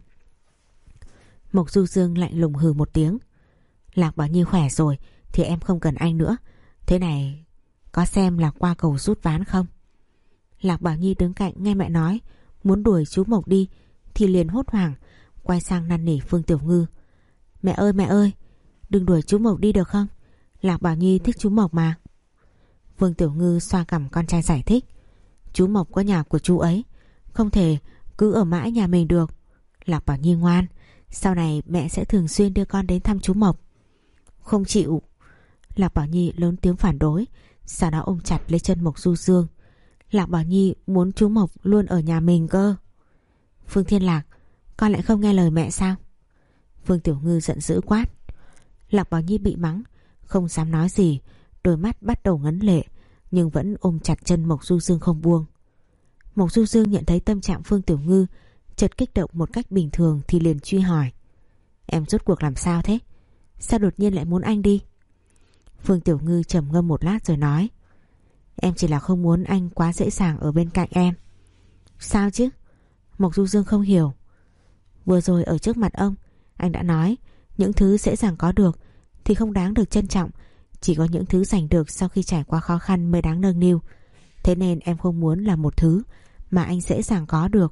Mộc Du Dương lạnh lùng hừ một tiếng: Lạc Bảo Nhi khỏe rồi thì em không cần anh nữa. Thế này có xem là qua cầu rút ván không? Lạc Bảo Nhi đứng cạnh nghe mẹ nói muốn đuổi chú Mộc đi thì liền hốt hoảng quay sang năn nỉ Phương Tiểu Ngư: Mẹ ơi mẹ ơi, đừng đuổi chú Mộc đi được không? Lạc Bảo Nhi thích chú Mộc mà. Phương Tiểu Ngư xoa cằm con trai giải thích: Chú Mộc có nhà của chú ấy, không thể cứ ở mãi nhà mình được. Lạc Bảo Nhi ngoan, sau này mẹ sẽ thường xuyên đưa con đến thăm chú Mộc. Không chịu. Lạc Bảo Nhi lớn tiếng phản đối, sau đó ôm chặt lấy chân Mộc Du Dương. Lạc Bảo Nhi muốn chú Mộc luôn ở nhà mình cơ. Phương Thiên Lạc, con lại không nghe lời mẹ sao? Phương Tiểu Ngư giận dữ quát. Lạc Bảo Nhi bị mắng, không dám nói gì, đôi mắt bắt đầu ngấn lệ, nhưng vẫn ôm chặt chân Mộc Du Dương không buông. Mộc Du Dương nhận thấy tâm trạng Phương Tiểu Ngư chợt kích động một cách bình thường thì liền truy hỏi: Em rốt cuộc làm sao thế? Sao đột nhiên lại muốn anh đi? Phương Tiểu Ngư trầm ngâm một lát rồi nói: Em chỉ là không muốn anh quá dễ dàng ở bên cạnh em. Sao chứ? Mộc Du Dương không hiểu. Vừa rồi ở trước mặt ông, anh đã nói những thứ dễ dàng có được thì không đáng được trân trọng, chỉ có những thứ giành được sau khi trải qua khó khăn mới đáng nâng niu. Thế nên em không muốn là một thứ mà anh dễ dàng có được.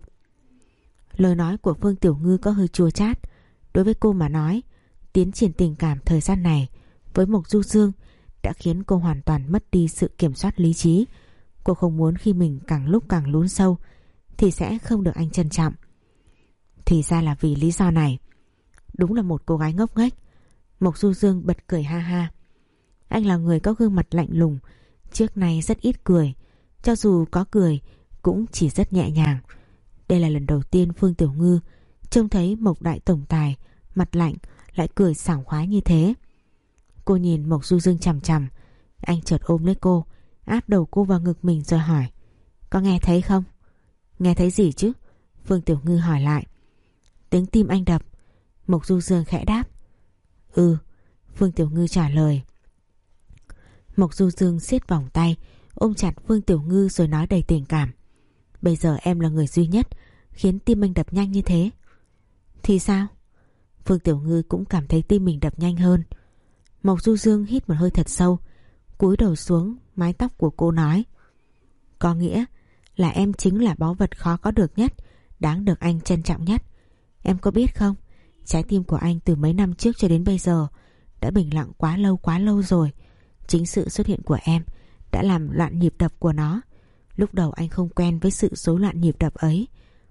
Lời nói của Phương Tiểu Ngư có hơi chua chát. Đối với cô mà nói, tiến triển tình cảm thời gian này với Mộc Du Dương đã khiến cô hoàn toàn mất đi sự kiểm soát lý trí. Cô không muốn khi mình càng lúc càng lún sâu thì sẽ không được anh trân trọng. Thì ra là vì lý do này. Đúng là một cô gái ngốc nghếch. Mộc Du Dương bật cười ha ha. Anh là người có gương mặt lạnh lùng, trước nay rất ít cười, cho dù có cười cũng chỉ rất nhẹ nhàng. Đây là lần đầu tiên Phương Tiểu Ngư trông thấy Mộc đại tổng tài mặt lạnh lại cười sảng khoái như thế. Cô nhìn Mộc Du Dương chằm chằm. Anh chợt ôm lấy cô, áp đầu cô vào ngực mình rồi hỏi: Có nghe thấy không? Nghe thấy gì chứ? Phương Tiểu Ngư hỏi lại. Tiếng tim anh đập. Mộc Du Dương khẽ đáp: Ừ. Phương Tiểu Ngư trả lời. Mộc Du Dương siết vòng tay ôm chặt Phương Tiểu Ngư rồi nói đầy tình cảm: Bây giờ em là người duy nhất khiến tim anh đập nhanh như thế. Thì sao? Phương Tiểu Ngư cũng cảm thấy tim mình đập nhanh hơn. Mộc Du Dương hít một hơi thật sâu, cúi đầu xuống mái tóc của cô nói: Có nghĩa là em chính là báu vật khó có được nhất, đáng được anh trân trọng nhất. Em có biết không, trái tim của anh từ mấy năm trước cho đến bây giờ đã bình lặng quá lâu quá lâu rồi. Chính sự xuất hiện của em đã làm loạn nhịp đập của nó. Lúc đầu anh không quen với sự rối loạn nhịp đập ấy,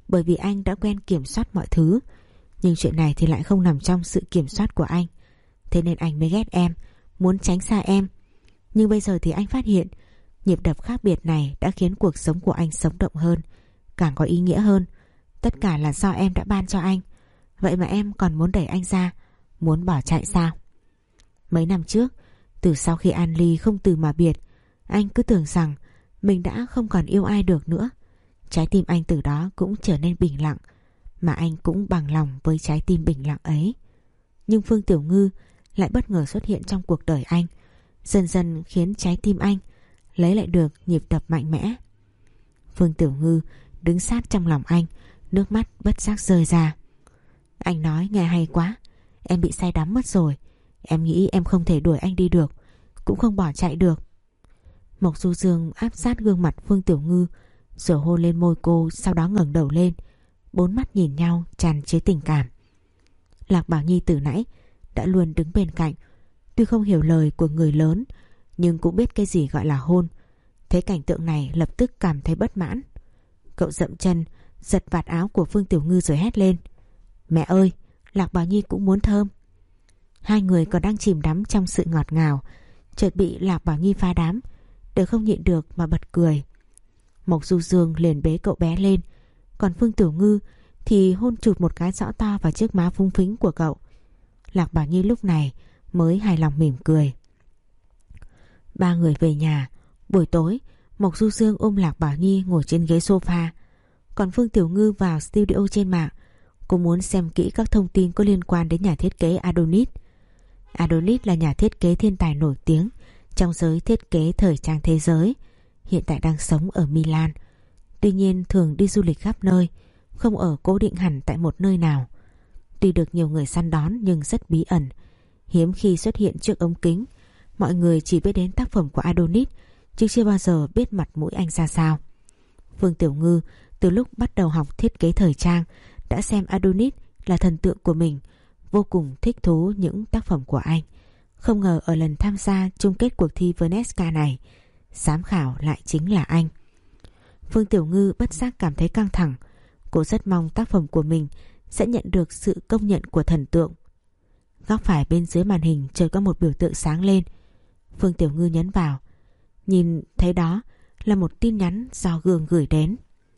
bởi vì anh đã quen kiểm soát mọi thứ. Nhưng chuyện này thì lại không nằm trong sự kiểm soát của anh. Thế nên anh mới ghét em, muốn tránh xa em. Nhưng bây giờ thì anh phát hiện nhịp đập khác biệt này đã khiến cuộc sống của anh sống động hơn, càng có ý nghĩa hơn. Tất cả là do em đã ban cho anh. Vậy mà em còn muốn đẩy anh ra, muốn bỏ chạy sao? Mấy năm trước, từ sau khi An Ly không từ mà biệt, anh cứ tưởng rằng mình đã không còn yêu ai được nữa. Trái tim anh từ đó cũng trở nên bình lặng, mà anh cũng bằng lòng với trái tim bình lặng ấy. Nhưng Phương Tiểu Ngư lại bất ngờ xuất hiện trong cuộc đời anh, dần dần khiến trái tim anh lấy lại được nhịp đập mạnh mẽ. Phương Tiểu Ngư đứng sát trong lòng anh, nước mắt bất giác rơi ra. Anh nói nghe hay quá, em bị say đắm mất rồi. Em nghĩ em không thể đuổi anh đi được, cũng không bỏ chạy được. Mộc Du Dương áp sát gương mặt Phương Tiểu Ngư, rồi hôn lên môi cô, sau đó ngẩng đầu lên. Bốn mắt nhìn nhau tràn chứa tình cảm. Lạc Bảo Nhi từ nãy đã luôn đứng bên cạnh, tuy không hiểu lời của người lớn nhưng cũng biết cái gì gọi là hôn. Thấy cảnh tượng này lập tức cảm thấy bất mãn. Cậu dậm chân giật vạt áo của Phương Tiểu Ngư rồi hét lên: Mẹ ơi, Lạc Bảo Nhi cũng muốn thơm. Hai người còn đang chìm đắm trong sự ngọt ngào, chợt bị Lạc Bảo Nhi phá đám, đều không nhịn được mà bật cười. Mộc Du Dương liền bế cậu bé lên, còn Phương Tiểu Ngư thì hôn chụt một cái rõ to vào chiếc má phúng phính của cậu. Lạc Bảo Nhi lúc này mới hài lòng mỉm cười. Ba người về nhà. Buổi tối, Mộc Du Dương ôm Lạc Bảo Nhi ngồi trên ghế sofa, còn Phương Tiểu Ngư vào studio trên mạng. Cô muốn xem kỹ các thông tin có liên quan đến nhà thiết kế Adonis. Adonis là nhà thiết kế thiên tài nổi tiếng trong giới thiết kế thời trang thế giới, hiện tại đang sống ở Milan. Tuy nhiên thường đi du lịch khắp nơi, không ở cố định hẳn tại một nơi nào. Tuy được nhiều người săn đón nhưng rất bí ẩn, hiếm khi xuất hiện trước ống kính. Mọi người chỉ biết đến tác phẩm của Adonis, chứ chưa bao giờ biết mặt mũi anh ra sao. Phương Tiểu Ngư từ lúc bắt đầu học thiết kế thời trang đã xem Adonis là thần tượng của mình, vô cùng thích thú những tác phẩm của anh. Không ngờ ở lần tham gia chung kết cuộc thi Veneska này, giám khảo lại chính là anh. Phương Tiểu Ngư bất giác cảm thấy căng thẳng. Cô rất mong tác phẩm của mình sẽ nhận được sự công nhận của thần tượng. Góc phải bên dưới màn hình chợt có một biểu tượng sáng lên. Phương Tiểu Ngư nhấn vào, nhìn thấy đó là một tin nhắn do Gương gửi đến.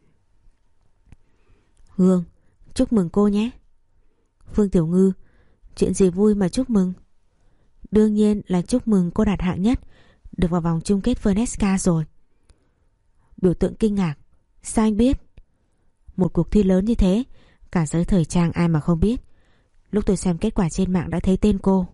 Gương, chúc mừng cô nhé. Phương Tiểu Ngư, chuyện gì vui mà chúc mừng? Đương nhiên là chúc mừng cô đạt hạng nhất, được vào vòng chung kết Veneska rồi. Biểu tượng kinh ngạc, sao anh biết? Một cuộc thi lớn như thế, cả giới thời trang ai mà không biết. Lúc tôi xem kết quả trên mạng đã thấy tên cô.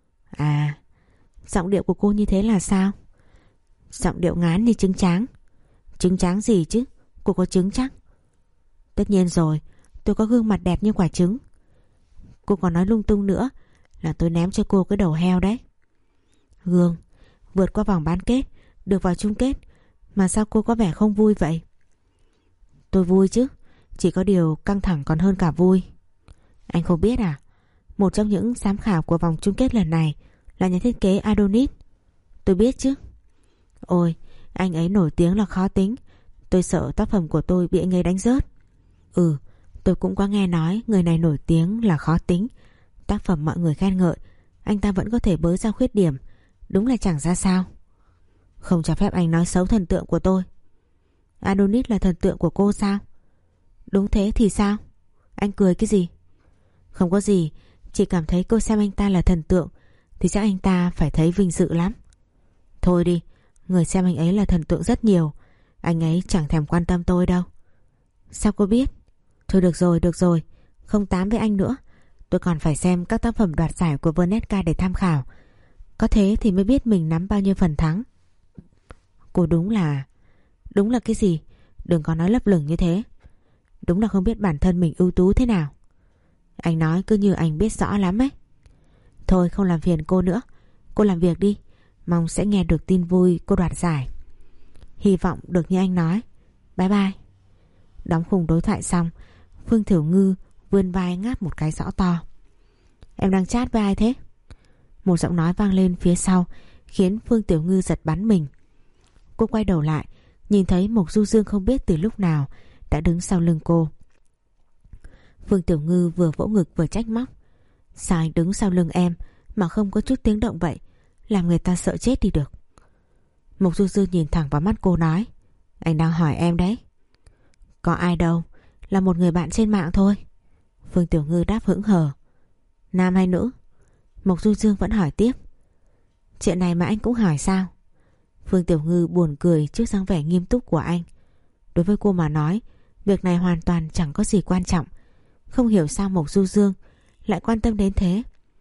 À, giọng điệu của cô như thế là sao? Giọng điệu ngán như trứng tráng. Trứng tráng gì chứ, cô có trứng chắc? Tất nhiên rồi, tôi có gương mặt đẹp như quả trứng. Cô còn nói lung tung nữa là tôi ném cho cô cái đầu heo đấy. Gương, vượt qua vòng bán kết, được vào chung kết, mà sao cô có vẻ không vui vậy? Tôi vui chứ, chỉ có điều căng thẳng còn hơn cả vui. Anh không biết à, một trong những giám khảo của vòng chung kết lần này là nhà thiết kế Adonis. Tôi biết chứ. Ôi, anh ấy nổi tiếng là khó tính. Tôi sợ tác phẩm của tôi bị anh ấy đánh rớt. Ừ, tôi cũng có nghe nói người này nổi tiếng là khó tính. Tác phẩm mọi người khen ngợi, anh ta vẫn có thể bới ra khuyết điểm. Đúng là chẳng ra sao. Không cho phép anh nói xấu thần tượng của tôi. Adonis là thần tượng của cô sao? Đúng thế thì sao? Anh cười cái gì? Không có gì, chỉ cảm thấy cô xem anh ta là thần tượng thì chắc anh ta phải thấy vinh dự lắm. Thôi đi, người xem anh ấy là thần tượng rất nhiều. Anh ấy chẳng thèm quan tâm tôi đâu. Sao cô biết? Thôi được rồi, được rồi, không tám với anh nữa. Tôi còn phải xem các tác phẩm đoạt giải của Veneska để tham khảo. Có thế thì mới biết mình nắm bao nhiêu phần thắng. Cô đúng là... Đúng là cái gì? Đừng có nói lấp lửng như thế. Đúng là không biết bản thân mình ưu tú thế nào. Anh nói cứ như anh biết rõ lắm ấy. Thôi không làm phiền cô nữa, cô làm việc đi. Mong sẽ nghe được tin vui cô đoạt giải. Hy vọng được như anh nói. Bye bye. Đóng khung đối thoại xong, Phương Tiểu Ngư vươn vai ngáp một cái rõ to. Em đang chat với ai thế? Một giọng nói vang lên phía sau, khiến Phương Tiểu Ngư giật bắn mình. Cô quay đầu lại, nhìn thấy Mộc Du Dương không biết từ lúc nào đã đứng sau lưng cô. Phương Tiểu Ngư vừa vỗ ngực vừa trách móc. Sao anh đứng sau lưng em mà không có chút tiếng động vậy, làm người ta sợ chết đi được. Mộc Du Dương nhìn thẳng vào mắt cô nói, anh đang hỏi em đấy. Có ai đâu, là một người bạn trên mạng thôi. Phương Tiểu Ngư đáp hững hờ. Nam hay nữ? Mộc Du Dương vẫn hỏi tiếp. Chuyện này mà anh cũng hỏi sao? Phương Tiểu Ngư buồn cười trước dáng vẻ nghiêm túc của anh. Đối với cô mà nói, việc này hoàn toàn chẳng có gì quan trọng. Không hiểu sao Mộc Du Dương lại quan tâm đến thế.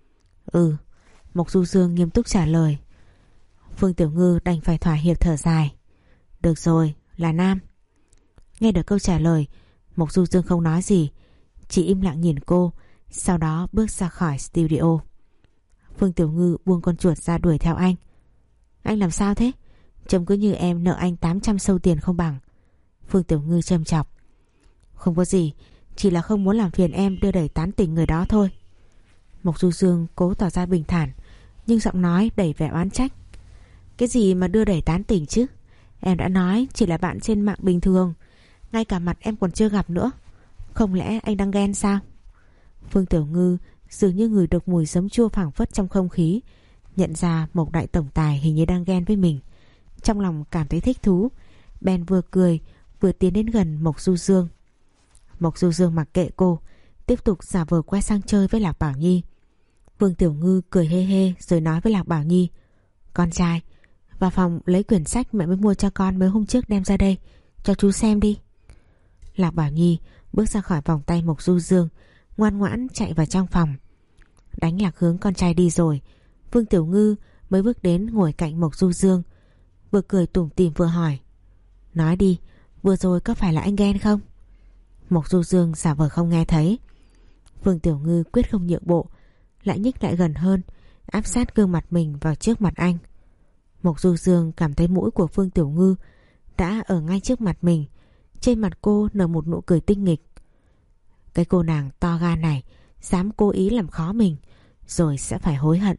Ừ, Mộc Du Dương nghiêm túc trả lời. Phương Tiểu Ngư đành phải thỏa hiệp thở dài. Được rồi, là nam. Nghe được câu trả lời, Mộc Du Dương không nói gì, chỉ im lặng nhìn cô, sau đó bước ra khỏi studio. Phương Tiểu Ngư buông con chuột ra đuổi theo anh. Anh làm sao thế? Trông cứ như em nợ anh tám trăm sâu tiền không bằng. Phương Tiểu Ngư châm chọc. Không có gì, chỉ là không muốn làm phiền em đưa đẩy tán tỉnh người đó thôi. Mộc Du Dương cố tỏ ra bình thản, nhưng giọng nói đầy vẻ oán trách. Cái gì mà đưa đẩy tán tỉnh chứ? Em đã nói chỉ là bạn trên mạng bình thường, ngay cả mặt em còn chưa gặp nữa. Không lẽ anh đang ghen sao? Phương Tiểu Ngư dường như ngửi được mùi giấm chua phảng phất trong không khí, nhận ra Mộc đại tổng tài hình như đang ghen với mình. Trong lòng cảm thấy thích thú, bèn vừa cười vừa tiến đến gần Mộc Du Dương. Mộc Du Dương mặc kệ cô, tiếp tục giả vờ quay sang chơi với Lạc Bảo Nhi. Phương Tiểu Ngư cười hê hê rồi nói với Lạc Bảo Nhi, con trai, vào phòng lấy quyển sách mẹ mới mua cho con mấy hôm trước đem ra đây, cho chú xem đi. Lạc Bảo Nhi bước ra khỏi vòng tay Mộc Du Dương, ngoan ngoãn chạy vào trong phòng. Đánh lạc hướng con trai đi rồi, Phương Tiểu Ngư mới bước đến ngồi cạnh Mộc Du Dương, vừa cười tủm tỉm vừa hỏi, nói đi, vừa rồi có phải là anh ghen không? Mộc Du Dương giả vờ không nghe thấy. Phương Tiểu Ngư quyết không nhượng bộ, lại nhích lại gần hơn, áp sát gương mặt mình vào trước mặt anh. Mộc Du Dương cảm thấy mũi của Phương Tiểu Ngư đã ở ngay trước mặt mình, trên mặt cô nở một nụ cười tinh nghịch. Cái cô nàng to gan này dám cố ý làm khó mình, rồi sẽ phải hối hận.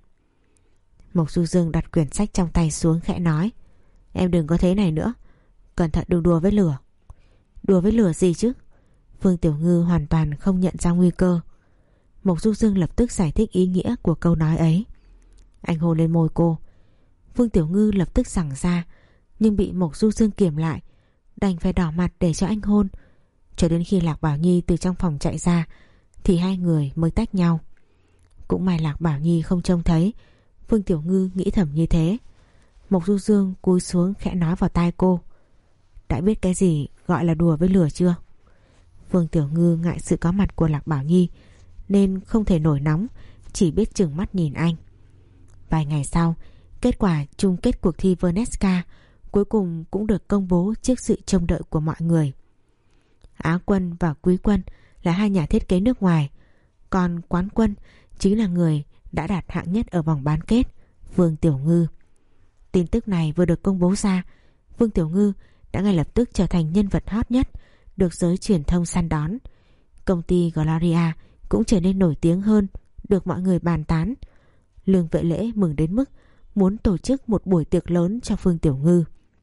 Mộc Du Dương đặt quyển sách trong tay xuống khẽ nói, em đừng có thế này nữa, cẩn thận đừng đùa với lửa. Đùa với lửa gì chứ? Phương Tiểu Ngư hoàn toàn không nhận ra nguy cơ. Mộc Du Dương lập tức giải thích ý nghĩa của câu nói ấy. Anh hôn lên môi cô. Phương Tiểu Ngư lập tức giằng ra, nhưng bị Mộc Du Dương kiềm lại, đành phải đỏ mặt để cho anh hôn. Cho đến khi Lạc Bảo Nhi từ trong phòng chạy ra thì hai người mới tách nhau. Cũng may Lạc Bảo Nhi không trông thấy. Phương Tiểu Ngư nghĩ thầm như thế. Mộc Du Dương cúi xuống khẽ nói vào tai cô, đã biết cái gì gọi là đùa với lửa chưa? Phương Tiểu Ngư ngại sự có mặt của Lạc Bảo Nhi nên không thể nổi nóng, chỉ biết trừng mắt nhìn anh. Vài ngày sau, kết quả chung kết cuộc thi Vernesca cuối cùng cũng được công bố trước sự trông đợi của mọi người. Á quân và quý quân là hai nhà thiết kế nước ngoài, còn quán quân chính là người đã đạt hạng nhất ở vòng bán kết, Phương Tiểu Ngư. Tin tức này vừa được công bố ra, Phương Tiểu Ngư đã ngay lập tức trở thành nhân vật hot nhất, được giới truyền thông săn đón. Công ty Gloria cũng trở nên nổi tiếng hơn, được mọi người bàn tán. Lương Vệ Lễ mừng đến mức muốn tổ chức một buổi tiệc lớn cho Phương Tiểu Ngư.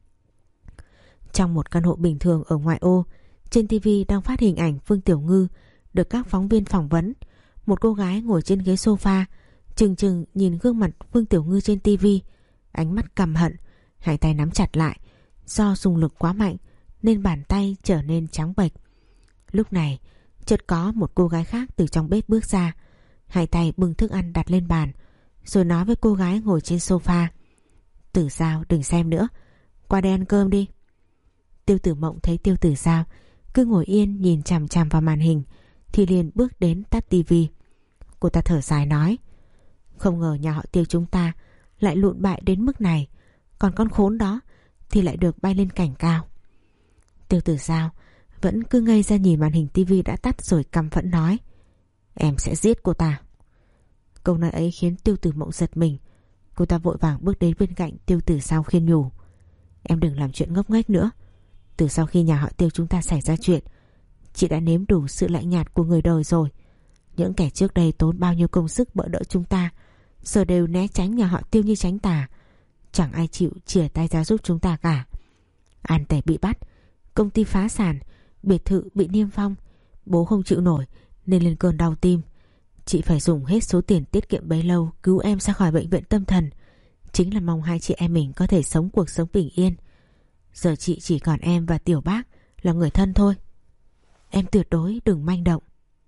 Trong một căn hộ bình thường ở ngoại ô, trên ti vi đang phát hình ảnh Phương Tiểu Ngư được các phóng viên phỏng vấn. Một cô gái ngồi trên ghế sofa, trừng trừng nhìn gương mặt Phương Tiểu Ngư trên ti vi, ánh mắt căm hận, hai tay nắm chặt lại. Do dùng lực quá mạnh nên bàn tay trở nên trắng bệch. Lúc này chợt có một cô gái khác từ trong bếp bước ra, hai tay bưng thức ăn đặt lên bàn, rồi nói với cô gái ngồi trên sofa, Tử Giao đừng xem nữa, qua đây ăn cơm đi. Tiêu Tử Mộng thấy Tiêu Tử Giao cứ ngồi yên nhìn chằm chằm vào màn hình thì liền bước đến tắt tivi. Cô ta thở dài nói, không ngờ nhà họ Tiêu chúng ta lại lụn bại đến mức này, còn con khốn đó thì lại được bay lên cảnh cao. Tiêu Tử Giao vẫn cứ ngây ra nhìn màn hình tivi đã tắt rồi căm phẫn nói, em sẽ giết cô ta. Câu nói ấy khiến Tiêu Tử Mộng giật mình. Cô ta vội vàng bước đến bên cạnh Tiêu Tử Giao khuyên nhủ, em đừng làm chuyện ngốc nghếch nữa. Từ sau khi nhà họ Tiêu chúng ta xảy ra chuyện, chị đã nếm đủ sự lạnh nhạt của người đời rồi. Những kẻ trước đây tốn bao nhiêu công sức bỡ đỡ chúng ta, giờ đều né tránh nhà họ Tiêu như tránh tà. Chẳng ai chịu chìa tay ra giúp chúng ta cả. An Tể bị bắt, công ty phá sản, biệt thự bị niêm phong, bố không chịu nổi nên lên cơn đau tim. Chị phải dùng hết số tiền tiết kiệm bấy lâu cứu em ra khỏi bệnh viện tâm thần, chính là mong hai chị em mình có thể sống cuộc sống bình yên. Giờ chị chỉ còn em và Tiểu Bác là người thân thôi. Em tuyệt đối đừng manh động.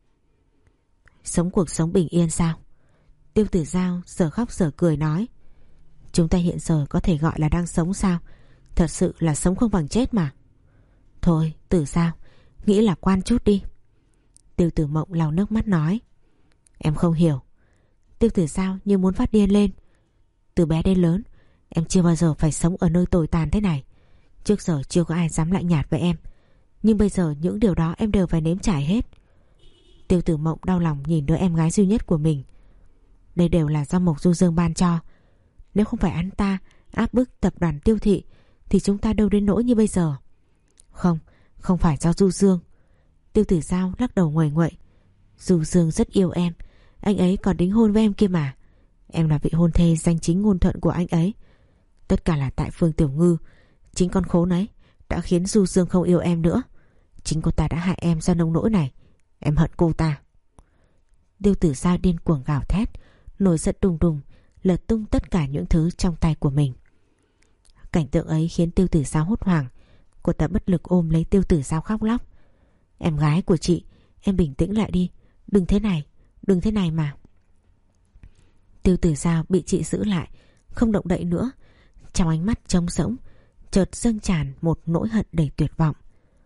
Sống cuộc sống bình yên sao? Tiêu Tử Dao giờ khóc giờ cười nói. Chúng ta hiện giờ có thể gọi là đang sống sao? Thật sự là sống không bằng chết mà. Thôi Tử Dao, nghĩ lạc quan chút đi. Tiêu Tử Mộng lau nước mắt nói. Em không hiểu. Tiêu Tử Dao như muốn phát điên lên. Từ bé đến lớn em chưa bao giờ phải sống ở nơi tồi tàn thế này. Trước giờ chưa có ai dám lạnh nhạt với em, nhưng bây giờ những điều đó em đều phải nếm trải hết. Tiêu Tử Mộng đau lòng nhìn đứa em gái duy nhất của mình. Đây đều là do Mộc Du Dương ban cho. Nếu không phải anh ta áp bức tập đoàn Tiêu Thị thì chúng ta đâu đến nỗi như bây giờ. Không, không phải do Du Dương. Tiêu Tử Dao lắc đầu nguầy nguậy. Du Dương rất yêu em, anh ấy còn đính hôn với em kia mà. Em là vị hôn thê danh chính ngôn thuận của anh ấy. Tất cả là tại Phương Tiểu Ngư. Chính con khốn ấy đã khiến Du Dương không yêu em nữa. Chính cô ta đã hại em ra nông nỗi này. Em hận cô ta. Tiêu Tử Dao điên cuồng gào thét, nổi giận đùng đùng, lật tung tất cả những thứ trong tay của mình. Cảnh tượng ấy khiến Tiêu Tử Dao hốt hoảng. Cô ta bất lực ôm lấy Tiêu Tử Dao khóc lóc. Em gái của chị, em bình tĩnh lại đi. Đừng thế này, đừng thế này mà. Tiêu Tử Dao bị chị giữ lại, không động đậy nữa. Trong ánh mắt trống rỗng chợt dâng tràn một nỗi hận đầy tuyệt vọng.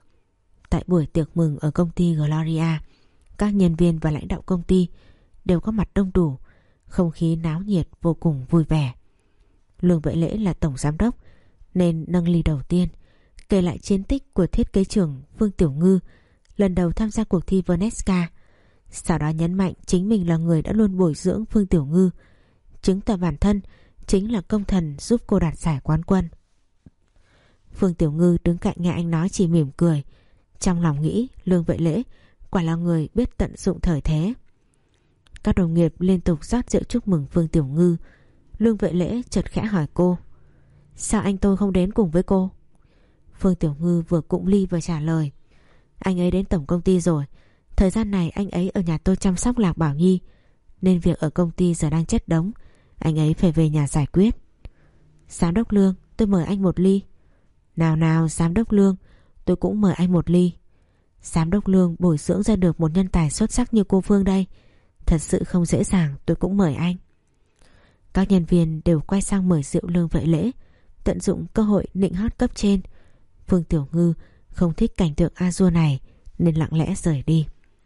Tại buổi tiệc mừng ở công ty Gloria, các nhân viên và lãnh đạo công ty đều có mặt đông đủ, không khí náo nhiệt vô cùng vui vẻ. Lương Vệ Lễ là tổng giám đốc nên nâng ly đầu tiên, kể lại chiến tích của thiết kế trưởng Phương Tiểu Ngư lần đầu tham gia cuộc thi Venesca. Sau đó nhấn mạnh chính mình là người đã luôn bồi dưỡng Phương Tiểu Ngư, chứng tỏ bản thân chính là công thần giúp cô đạt giải quán quân. Phương Tiểu Ngư đứng cạnh nghe anh nói chỉ mỉm cười, trong lòng nghĩ Lương Vệ Lễ quả là người biết tận dụng thời thế. Các đồng nghiệp liên tục rót rượu chúc mừng Phương Tiểu Ngư. Lương Vệ Lễ chợt khẽ hỏi cô, sao anh tôi không đến cùng với cô? Phương Tiểu Ngư vừa cụng ly vừa trả lời, anh ấy đến tổng công ty rồi. Thời gian này anh ấy ở nhà tôi chăm sóc Lạc Bảo Nhi, nên việc ở công ty giờ đang chất đống, anh ấy phải về nhà giải quyết. Giám đốc Lương, tôi mời anh một ly. Nào nào giám đốc Lương, tôi cũng mời anh một ly. Giám đốc Lương bồi dưỡng ra được một nhân tài xuất sắc như cô Phương đây, thật sự không dễ dàng, tôi cũng mời anh. Các nhân viên đều quay sang mời rượu Lương Vệ Lễ, tận dụng cơ hội nịnh hót cấp trên. Phương Tiểu Ngư không thích cảnh tượng a dua này nên lặng lẽ rời đi.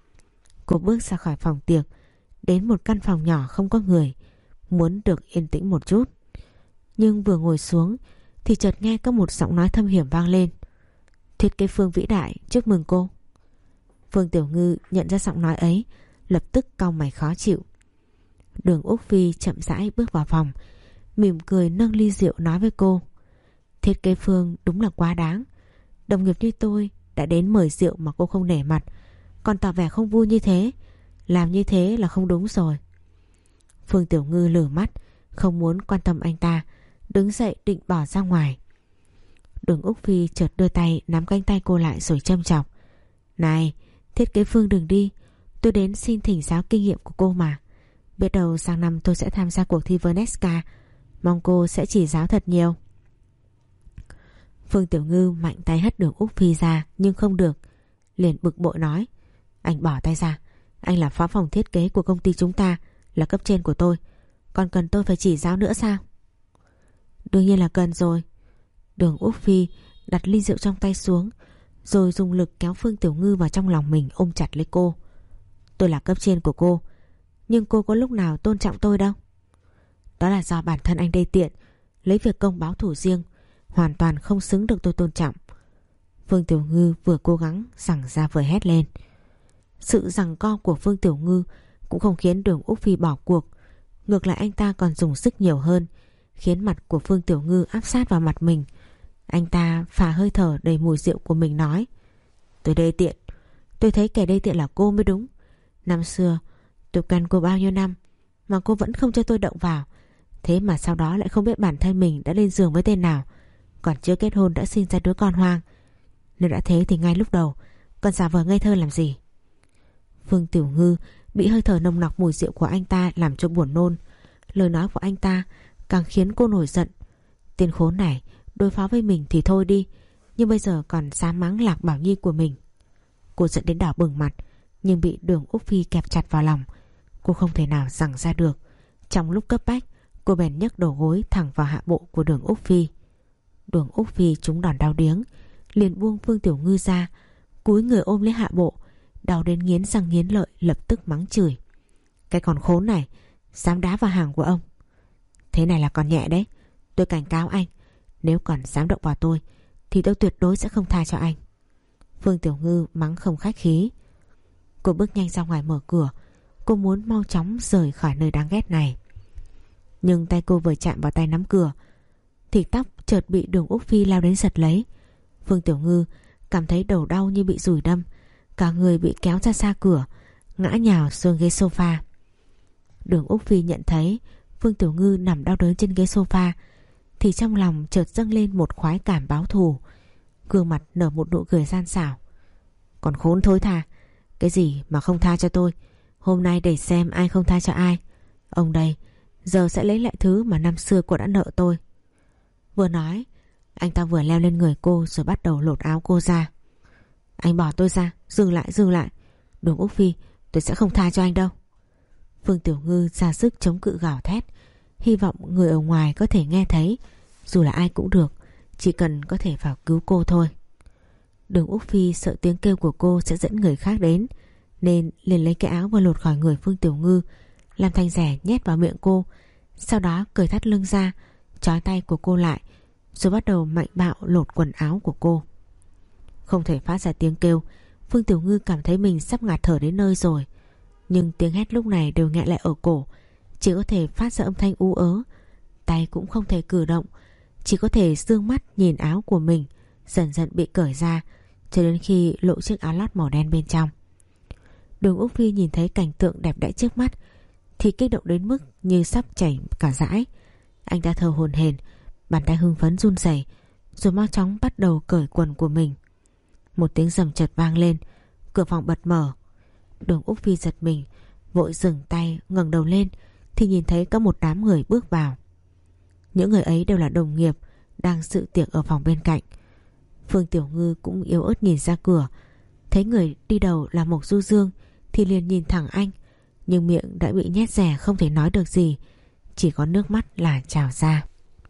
Cô bước ra khỏi phòng tiệc, đến một căn phòng nhỏ không có người, muốn được yên tĩnh một chút. Nhưng vừa ngồi xuống thì chợt nghe có một giọng nói thâm hiểm vang lên. Thiết kế Phương vĩ đại, chúc mừng cô. Phương Tiểu Ngư nhận ra giọng nói ấy, lập tức cau mày khó chịu. Đường Úc Phi chậm rãi bước vào phòng, mỉm cười nâng ly rượu nói với cô. Thiết kế Phương đúng là quá đáng. Đồng nghiệp như tôi đã đến mời rượu mà cô không nể mặt, còn tỏ vẻ không vui như thế. Làm như thế là không đúng rồi. Phương Tiểu Ngư lử mắt, không muốn quan tâm anh ta, đứng dậy định bỏ ra ngoài. Đường Úc Phi chợt đưa tay nắm cánh tay cô lại rồi châm chọc. Này, thiết kế Phương đừng đi, tôi đến xin thỉnh giáo kinh nghiệm của cô mà. Biết đâu sang năm tôi sẽ tham gia cuộc thi Venesca, mong cô sẽ chỉ giáo thật nhiều. Phương Tiểu Ngư mạnh tay hất Đường Úc Phi ra nhưng không được, liền bực bội nói. Anh bỏ tay ra, anh là phó phòng thiết kế của công ty chúng ta, là cấp trên của tôi, còn cần tôi phải chỉ giáo nữa sao? Đương nhiên là cần rồi. Đường Úc Phi đặt ly rượu trong tay xuống, rồi dùng lực kéo Phương Tiểu Ngư vào trong lòng mình, ôm chặt lấy cô. Tôi là cấp trên của cô, nhưng cô có lúc nào tôn trọng tôi đâu. Đó là do bản thân anh đê tiện, lấy việc công báo thủ riêng, hoàn toàn không xứng được tôi tôn trọng. Phương Tiểu Ngư vừa cố gắng giằng ra vừa hét lên. Sự giằng co của Phương Tiểu Ngư cũng không khiến Đường Úc Phi bỏ cuộc, ngược lại anh ta còn dùng sức nhiều hơn, khiến mặt của Phương Tiểu Ngư áp sát vào mặt mình. Anh ta phả hơi thở đầy mùi rượu của mình nói. Tôi đê tiện, tôi thấy kẻ đê tiện là cô mới đúng. Năm xưa tôi quen cô bao nhiêu năm mà cô vẫn không cho tôi động vào, thế mà sau đó lại không biết bản thân mình đã lên giường với tên nào, còn chưa kết hôn đã sinh ra đứa con hoang. Nếu đã thế thì ngay lúc đầu còn giả vờ ngây thơ làm gì? Phương Tiểu Ngư bị hơi thở nồng nặc mùi rượu của anh ta làm cho buồn nôn. Lời nói của anh ta càng khiến cô nổi giận. Tên khốn này đối phó với mình thì thôi đi, nhưng bây giờ còn dám mắng Lạc Bảo Nhi của mình. Cô giận đến đỏ bừng mặt, nhưng bị Đường Úc Phi kẹp chặt vào lòng. Cô không thể nào giằng ra được. Trong lúc cấp bách, cô bèn nhấc đầu gối thẳng vào hạ bộ của Đường Úc Phi. Đường Úc Phi trúng đòn đau điếng, liền buông Phương Tiểu Ngư ra, cúi người ôm lấy hạ bộ, đau đến nghiến răng nghiến lợi, lập tức mắng chửi. Cái con khốn này dám đá vào hàng của ông. Thế này là còn nhẹ đấy. Tôi cảnh cáo anh, nếu còn dám động vào tôi thì tôi tuyệt đối sẽ không tha cho anh. Phương Tiểu Ngư mắng không khách khí. Cô bước nhanh ra ngoài mở cửa. Cô muốn mau chóng rời khỏi nơi đáng ghét này. Nhưng tay cô vừa chạm vào tay nắm cửa thì tóc chợt bị Đường Úc Phi lao đến giật lấy. Phương Tiểu Ngư cảm thấy đầu đau như bị dùi đâm, cả người bị kéo ra xa cửa, ngã nhào xuống ghế sofa. Đường Úc Phi nhận thấy Phương Tiểu Ngư nằm đau đớn trên ghế sofa thì trong lòng chợt dâng lên một khoái cảm báo thù. Gương mặt nở một nụ cười gian xảo. Còn khốn thối tha, cái gì mà không tha cho tôi? Hôm nay để xem ai không tha cho ai. Ông đây giờ sẽ lấy lại thứ mà năm xưa cô đã nợ tôi. Vừa nói, anh ta vừa leo lên người cô rồi bắt đầu lột áo cô ra. Anh bỏ tôi ra, dừng lại, dừng lại. Đường Úc Phi, tôi sẽ không tha cho anh đâu. Phương Tiểu Ngư ra sức chống cự gào thét, hy vọng người ở ngoài có thể nghe thấy. Dù là ai cũng được, chỉ cần có thể vào cứu cô thôi. Đường Úc Phi sợ tiếng kêu của cô sẽ dẫn người khác đến, nên liền lấy cái áo và lột khỏi người Phương Tiểu Ngư, làm thành rẻ nhét vào miệng cô. Sau đó cởi thắt lưng ra, trói tay của cô lại, rồi bắt đầu mạnh bạo lột quần áo của cô. Không thể phát ra tiếng kêu, Phương Tiểu Ngư cảm thấy mình sắp ngạt thở đến nơi rồi. Nhưng tiếng hét lúc này đều nghẹn lại ở cổ, chỉ có thể phát ra âm thanh ú ớ. Tay cũng không thể cử động, chỉ có thể dương mắt nhìn áo của mình dần dần bị cởi ra, cho đến khi lộ chiếc áo lót màu đen bên trong. Đường Úc Phi nhìn thấy cảnh tượng đẹp đẽ trước mắt thì kích động đến mức như sắp chảy cả dãi. Anh ta thở hổn hển, bàn tay hưng phấn run rẩy, rồi mau chóng bắt đầu cởi quần của mình. Một tiếng rầm chợt vang lên, cửa phòng bật mở. Đường Úc Phi giật mình, vội dừng tay, ngẩng đầu lên thì nhìn thấy có một đám người bước vào. Những người ấy đều là đồng nghiệp đang dự tiệc ở phòng bên cạnh. Phương Tiểu Ngư cũng yếu ớt nhìn ra cửa, thấy người đi đầu là Mộc Du Dương thì liền nhìn thẳng anh, nhưng miệng đã bị nhét rẻ không thể nói được gì, chỉ có nước mắt là trào ra.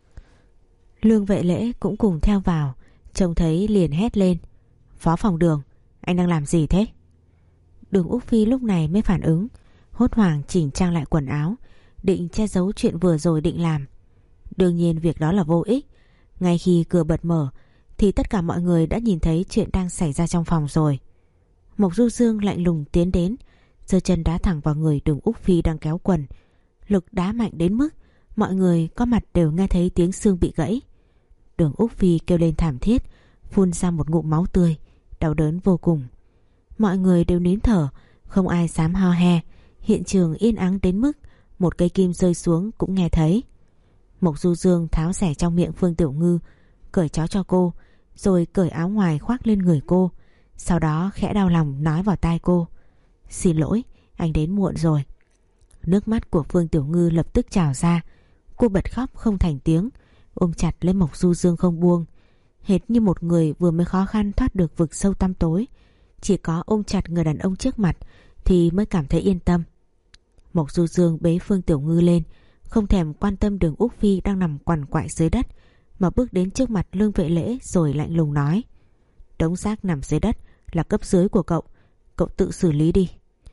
Lương Vệ Lễ cũng cùng theo vào, trông thấy liền hét lên. Phó phòng Đường, anh đang làm gì thế? Đường Úc Phi lúc này mới phản ứng, hốt hoảng chỉnh trang lại quần áo, định che giấu chuyện vừa rồi định làm. Đương nhiên việc đó là vô ích. Ngay khi cửa bật mở thì tất cả mọi người đã nhìn thấy chuyện đang xảy ra trong phòng rồi. Mộc Du Dương lạnh lùng tiến đến, giơ chân đá thẳng vào người Đường Úc Phi đang kéo quần. Lực đá mạnh đến mức mọi người có mặt đều nghe thấy tiếng xương bị gãy. Đường Úc Phi kêu lên thảm thiết, phun ra một ngụm máu tươi, đau đớn vô cùng. Mọi người đều nín thở, không ai dám ho he. Hiện trường yên ắng đến mức một cây kim rơi xuống cũng nghe thấy. Mộc Du Dương tháo rẻ trong miệng Phương Tiểu Ngư, cởi trói cho cô, rồi cởi áo ngoài khoác lên người cô. Sau đó khẽ đau lòng nói vào tai cô. Xin lỗi, anh đến muộn rồi. Nước mắt của Phương Tiểu Ngư lập tức trào ra. Cô bật khóc không thành tiếng, ôm chặt lấy Mộc Du Dương không buông, hệt như một người vừa mới khó khăn thoát được vực sâu tăm tối. Chỉ có ôm chặt người đàn ông trước mặt thì mới cảm thấy yên tâm. Mộc Du Dương bế Phương Tiểu Ngư lên, không thèm quan tâm Đường Úc Phi đang nằm quằn quại dưới đất, mà bước đến trước mặt Lương Vệ Lễ rồi lạnh lùng nói. Đống xác nằm dưới đất là cấp dưới của cậu, cậu tự xử lý đi.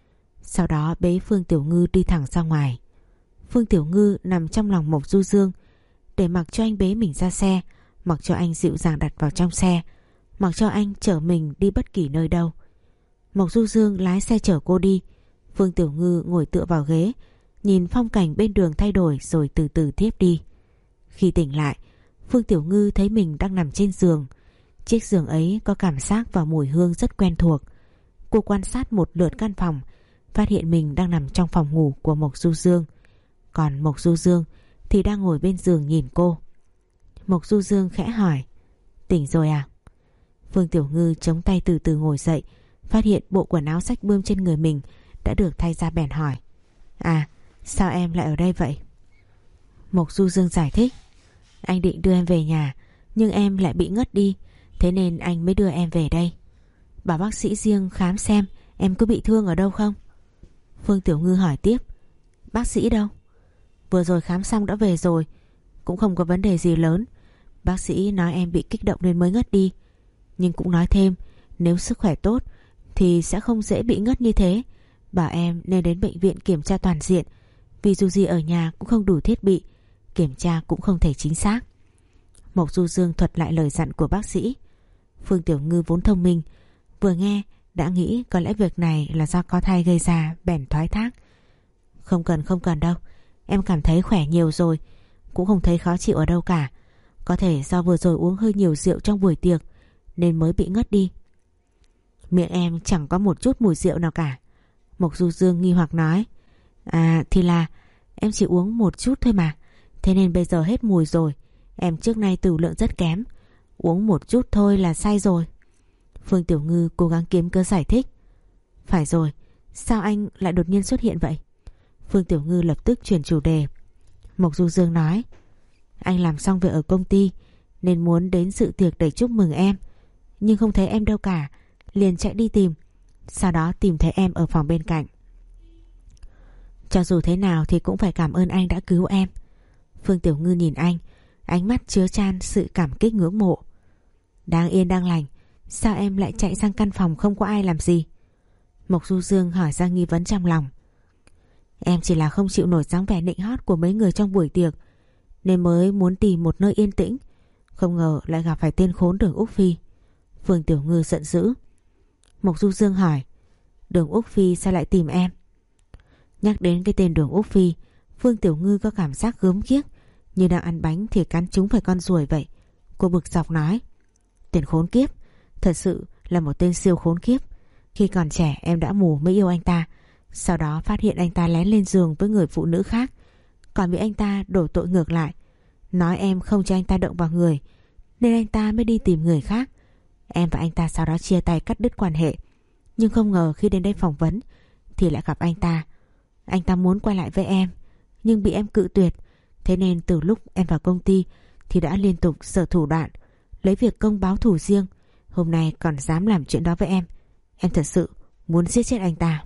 Sau đó bế Phương Tiểu Ngư đi thẳng ra ngoài. Phương Tiểu Ngư nằm trong lòng Mộc Du Dương, để mặc cho anh bế mình ra xe, mặc cho anh dịu dàng đặt vào trong xe, mặc cho anh chở mình đi bất kỳ nơi đâu. Mộc Du Dương lái xe chở cô đi, Phương Tiểu Ngư ngồi tựa vào ghế, nhìn phong cảnh bên đường thay đổi rồi từ từ thiếp đi. Khi tỉnh lại, Phương Tiểu Ngư thấy mình đang nằm trên giường. Chiếc giường ấy có cảm giác và mùi hương rất quen thuộc. Cô quan sát một lượt căn phòng, phát hiện mình đang nằm trong phòng ngủ của Mộc Du Dương, còn Mộc Du Dương thì đang ngồi bên giường nhìn cô. Mộc Du Dương khẽ hỏi. Tỉnh rồi à? Phương Tiểu Ngư chống tay từ từ ngồi dậy, phát hiện bộ quần áo xách bươm trên người mình đã được thay ra bèn hỏi: À, sao em lại ở đây vậy? Mộc Du Dương giải thích: Anh định đưa em về nhà, nhưng em lại bị ngất đi, thế nên anh mới đưa em về đây. Bảo bác sĩ riêng khám xem em có bị thương ở đâu không? Phương Tiểu Ngư hỏi tiếp: Bác sĩ đâu? Vừa rồi khám xong đã về rồi, cũng không có vấn đề gì lớn. Bác sĩ nói em bị kích động nên mới ngất đi, nhưng cũng nói thêm nếu sức khỏe tốt thì sẽ không dễ bị ngất như thế. Bảo em nên đến bệnh viện kiểm tra toàn diện, vì dù gì ở nhà cũng không đủ thiết bị, kiểm tra cũng không thể chính xác. Mộc Du Dương thuật lại lời dặn của bác sĩ. Phương Tiểu Ngư vốn thông minh, vừa nghe đã nghĩ có lẽ việc này là do có thai gây ra, bèn thoái thác: Không cần không cần đâu, em cảm thấy khỏe nhiều rồi, cũng không thấy khó chịu ở đâu cả. Có thể do vừa rồi uống hơi nhiều rượu trong buổi tiệc nên mới bị ngất đi. Miệng em chẳng có một chút mùi rượu nào cả. Mộc Du Dương nghi hoặc nói: À thì là em chỉ uống một chút thôi mà, thế nên bây giờ hết mùi rồi. Em trước nay tửu lượng rất kém, uống một chút thôi là say rồi. Phương Tiểu Ngư cố gắng kiếm cớ giải thích: Phải rồi, sao anh lại đột nhiên xuất hiện vậy? Phương Tiểu Ngư lập tức chuyển chủ đề. Mộc Du Dương nói: Anh làm xong việc ở công ty nên muốn đến dự tiệc để chúc mừng em, nhưng không thấy em đâu cả, liền chạy đi tìm. Sau đó tìm thấy em ở phòng bên cạnh. Cho dù thế nào thì cũng phải cảm ơn anh đã cứu em. Phương Tiểu Ngư nhìn anh, ánh mắt chứa chan sự cảm kích ngưỡng mộ. Đang yên đang lành, sao em lại chạy sang căn phòng không có ai làm gì? Mộc Du Dương hỏi ra nghi vấn trong lòng. Em chỉ là không chịu nổi dáng vẻ nịnh hót của mấy người trong buổi tiệc, nên mới muốn tìm một nơi yên tĩnh, không ngờ lại gặp phải tên khốn Đường Úc Phi. Phương Tiểu Ngư giận dữ. Mộc Du Dương hỏi: Đường Úc Phi sao lại tìm em? Nhắc đến cái tên Đường Úc Phi, Phương Tiểu Ngư có cảm giác gớm ghiếc, như đang ăn bánh thì cắn trúng phải con ruồi vậy. Cô bực dọc nói: Tên khốn kiếp, thật sự là một tên siêu khốn kiếp. Khi còn trẻ em đã mù mới yêu anh ta, sau đó phát hiện anh ta lén lên giường với người phụ nữ khác, còn bị anh ta đổ tội ngược lại, nói em không cho anh ta động vào người, nên anh ta mới đi tìm người khác. Em và anh ta sau đó chia tay, cắt đứt quan hệ. Nhưng không ngờ khi đến đây phỏng vấn thì lại gặp anh ta. Anh ta muốn quay lại với em, nhưng bị em cự tuyệt. Thế nên từ lúc em vào công ty thì đã liên tục sở thủ đoạn, lấy việc công báo thù riêng. Hôm nay còn dám làm chuyện đó với em. Em thật sự muốn giết chết anh ta.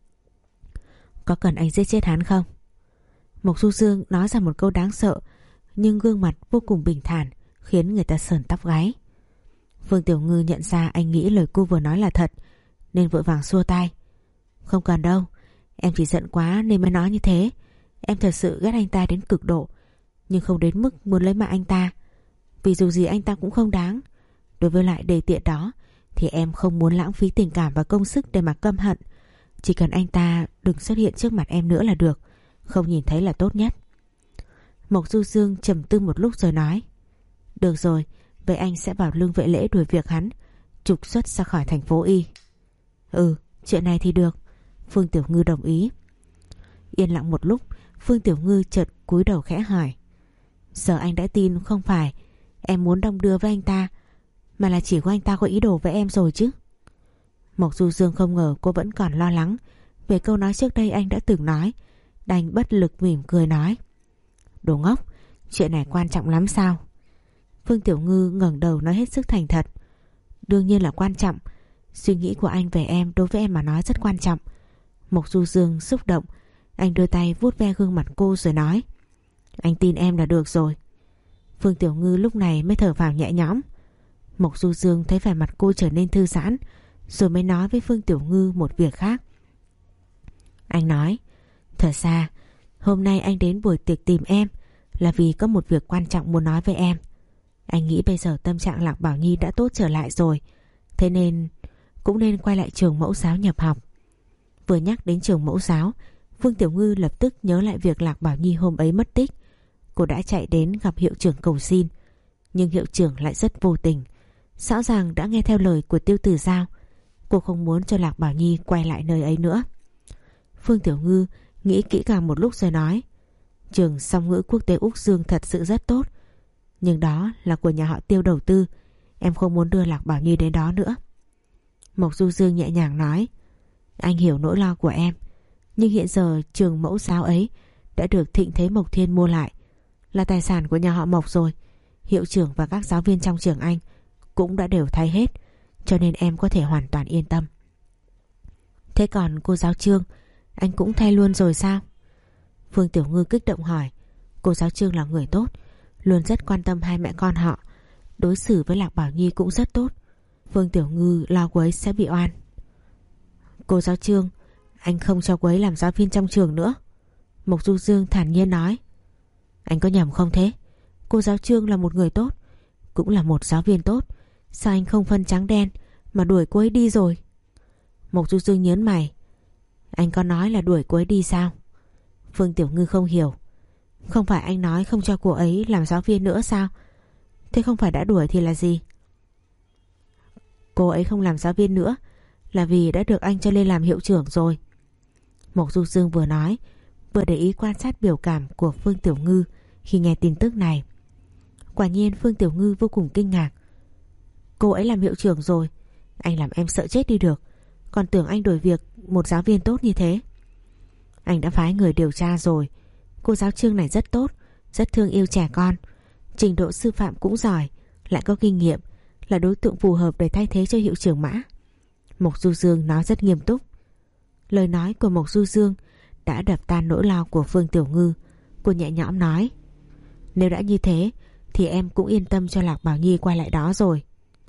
Có cần anh giết chết hắn không? Mộc Du Dương nói ra một câu đáng sợ, nhưng gương mặt vô cùng bình thản, khiến người ta sởn tóc gáy. Phương Tiểu Ngư nhận ra anh nghĩ lời cô vừa nói là thật, nên vội vàng xua tay. Không cần đâu, em chỉ giận quá nên mới nói như thế. Em thật sự ghét anh ta đến cực độ, nhưng không đến mức muốn lấy mạng anh ta, vì dù gì anh ta cũng không đáng. Đối với lại đề tiện đó thì em không muốn lãng phí tình cảm và công sức để mà căm hận. Chỉ cần anh ta đừng xuất hiện trước mặt em nữa là được, không nhìn thấy là tốt nhất. Mộc Du Dương trầm tư một lúc rồi nói: Được rồi, vậy anh sẽ bảo Lương Vệ Lễ đuổi việc hắn, trục xuất ra khỏi thành phố Y. Ừ, chuyện này thì được. Phương Tiểu Ngư đồng ý. Yên lặng một lúc, Phương Tiểu Ngư chợt cúi đầu khẽ hỏi: Giờ anh đã tin không phải em muốn đong đưa với anh ta, mà là chỉ có anh ta có ý đồ với em rồi chứ? Mộc Du Dương không ngờ cô vẫn còn lo lắng về câu nói trước đây anh đã từng nói, đành bất lực mỉm cười nói: Đồ ngốc, chuyện này quan trọng lắm sao? Phương Tiểu Ngư ngẩng đầu nói hết sức thành thật: Đương nhiên là quan trọng. Suy nghĩ của anh về em đối với em mà nói rất quan trọng. Mộc Du Dương xúc động, anh đưa tay vuốt ve gương mặt cô rồi nói: Anh tin em là được rồi. Phương Tiểu Ngư lúc này mới thở phào nhẹ nhõm. Mộc Du Dương thấy vẻ mặt cô trở nên thư giãn, rồi mới nói với Phương Tiểu Ngư một việc khác. Anh nói: Thật ra hôm nay anh đến buổi tiệc tìm em là vì có một việc quan trọng muốn nói với em. Anh nghĩ bây giờ tâm trạng Lạc Bảo Nhi đã tốt trở lại rồi, thế nên cũng nên quay lại trường mẫu giáo nhập học. Vừa nhắc đến trường mẫu giáo, Phương Tiểu Ngư lập tức nhớ lại việc Lạc Bảo Nhi hôm ấy mất tích. Cô đã chạy đến gặp hiệu trưởng cầu xin, nhưng hiệu trưởng lại rất vô tình, rõ ràng đã nghe theo lời của Tiêu Tử Giao. Cô không muốn cho Lạc Bảo Nhi quay lại nơi ấy nữa. Phương Tiểu Ngư nghĩ kỹ càng một lúc rồi nói: Trường song ngữ quốc tế Úc Dương thật sự rất tốt, nhưng đó là của nhà họ Tiêu đầu tư, em không muốn đưa Lạc Bảo Nhi đến đó nữa. Mộc Du Dương nhẹ nhàng nói, anh hiểu nỗi lo của em, nhưng hiện giờ trường mẫu giáo ấy đã được Thịnh Thế Mộc Thiên mua lại, là tài sản của nhà họ Mộc rồi. Hiệu trưởng và các giáo viên trong trường anh cũng đã đều thay hết, cho nên em có thể hoàn toàn yên tâm. Thế còn cô giáo Trương, anh cũng thay luôn rồi sao? Phương Tiểu Ngư kích động hỏi. Cô giáo Trương là người tốt, luôn rất quan tâm hai mẹ con họ, đối xử với Lạc Bảo Nhi cũng rất tốt. Phương Tiểu Ngư lo cô ấy sẽ bị oan. Cô giáo Trương, anh không cho cô ấy làm giáo viên trong trường nữa. Mộc Du Dương thản nhiên nói. Anh có nhầm không thế? Cô giáo Trương là một người tốt, cũng là một giáo viên tốt, sao anh không phân trắng đen mà đuổi cô ấy đi rồi? Mộc Du Dương nhớn mày. Anh có nói là đuổi cô ấy đi sao? Phương Tiểu Ngư không hiểu. Không phải anh nói không cho cô ấy làm giáo viên nữa sao? Thế không phải đã đuổi thì là gì? Cô ấy không làm giáo viên nữa là vì đã được anh cho lên làm hiệu trưởng rồi. Mộc Du Dương vừa nói vừa để ý quan sát biểu cảm của Phương Tiểu Ngư khi nghe tin tức này. Quả nhiên Phương Tiểu Ngư vô cùng kinh ngạc. Cô ấy làm hiệu trưởng rồi, anh làm em sợ chết đi được, còn tưởng anh đổi việc một giáo viên tốt như thế. Anh đã phái người điều tra rồi, cô giáo Trương này rất tốt, rất thương yêu trẻ con, trình độ sư phạm cũng giỏi, lại có kinh nghiệm, là đối tượng phù hợp để thay thế cho hiệu trưởng Mã. Mộc Du Dương nói rất nghiêm túc. Lời nói của Mộc Du Dương đã đập tan nỗi lo của Phương Tiểu Ngư. Cô nhẹ nhõm nói, nếu đã như thế thì em cũng yên tâm cho Lạc Bảo Nhi quay lại đó rồi.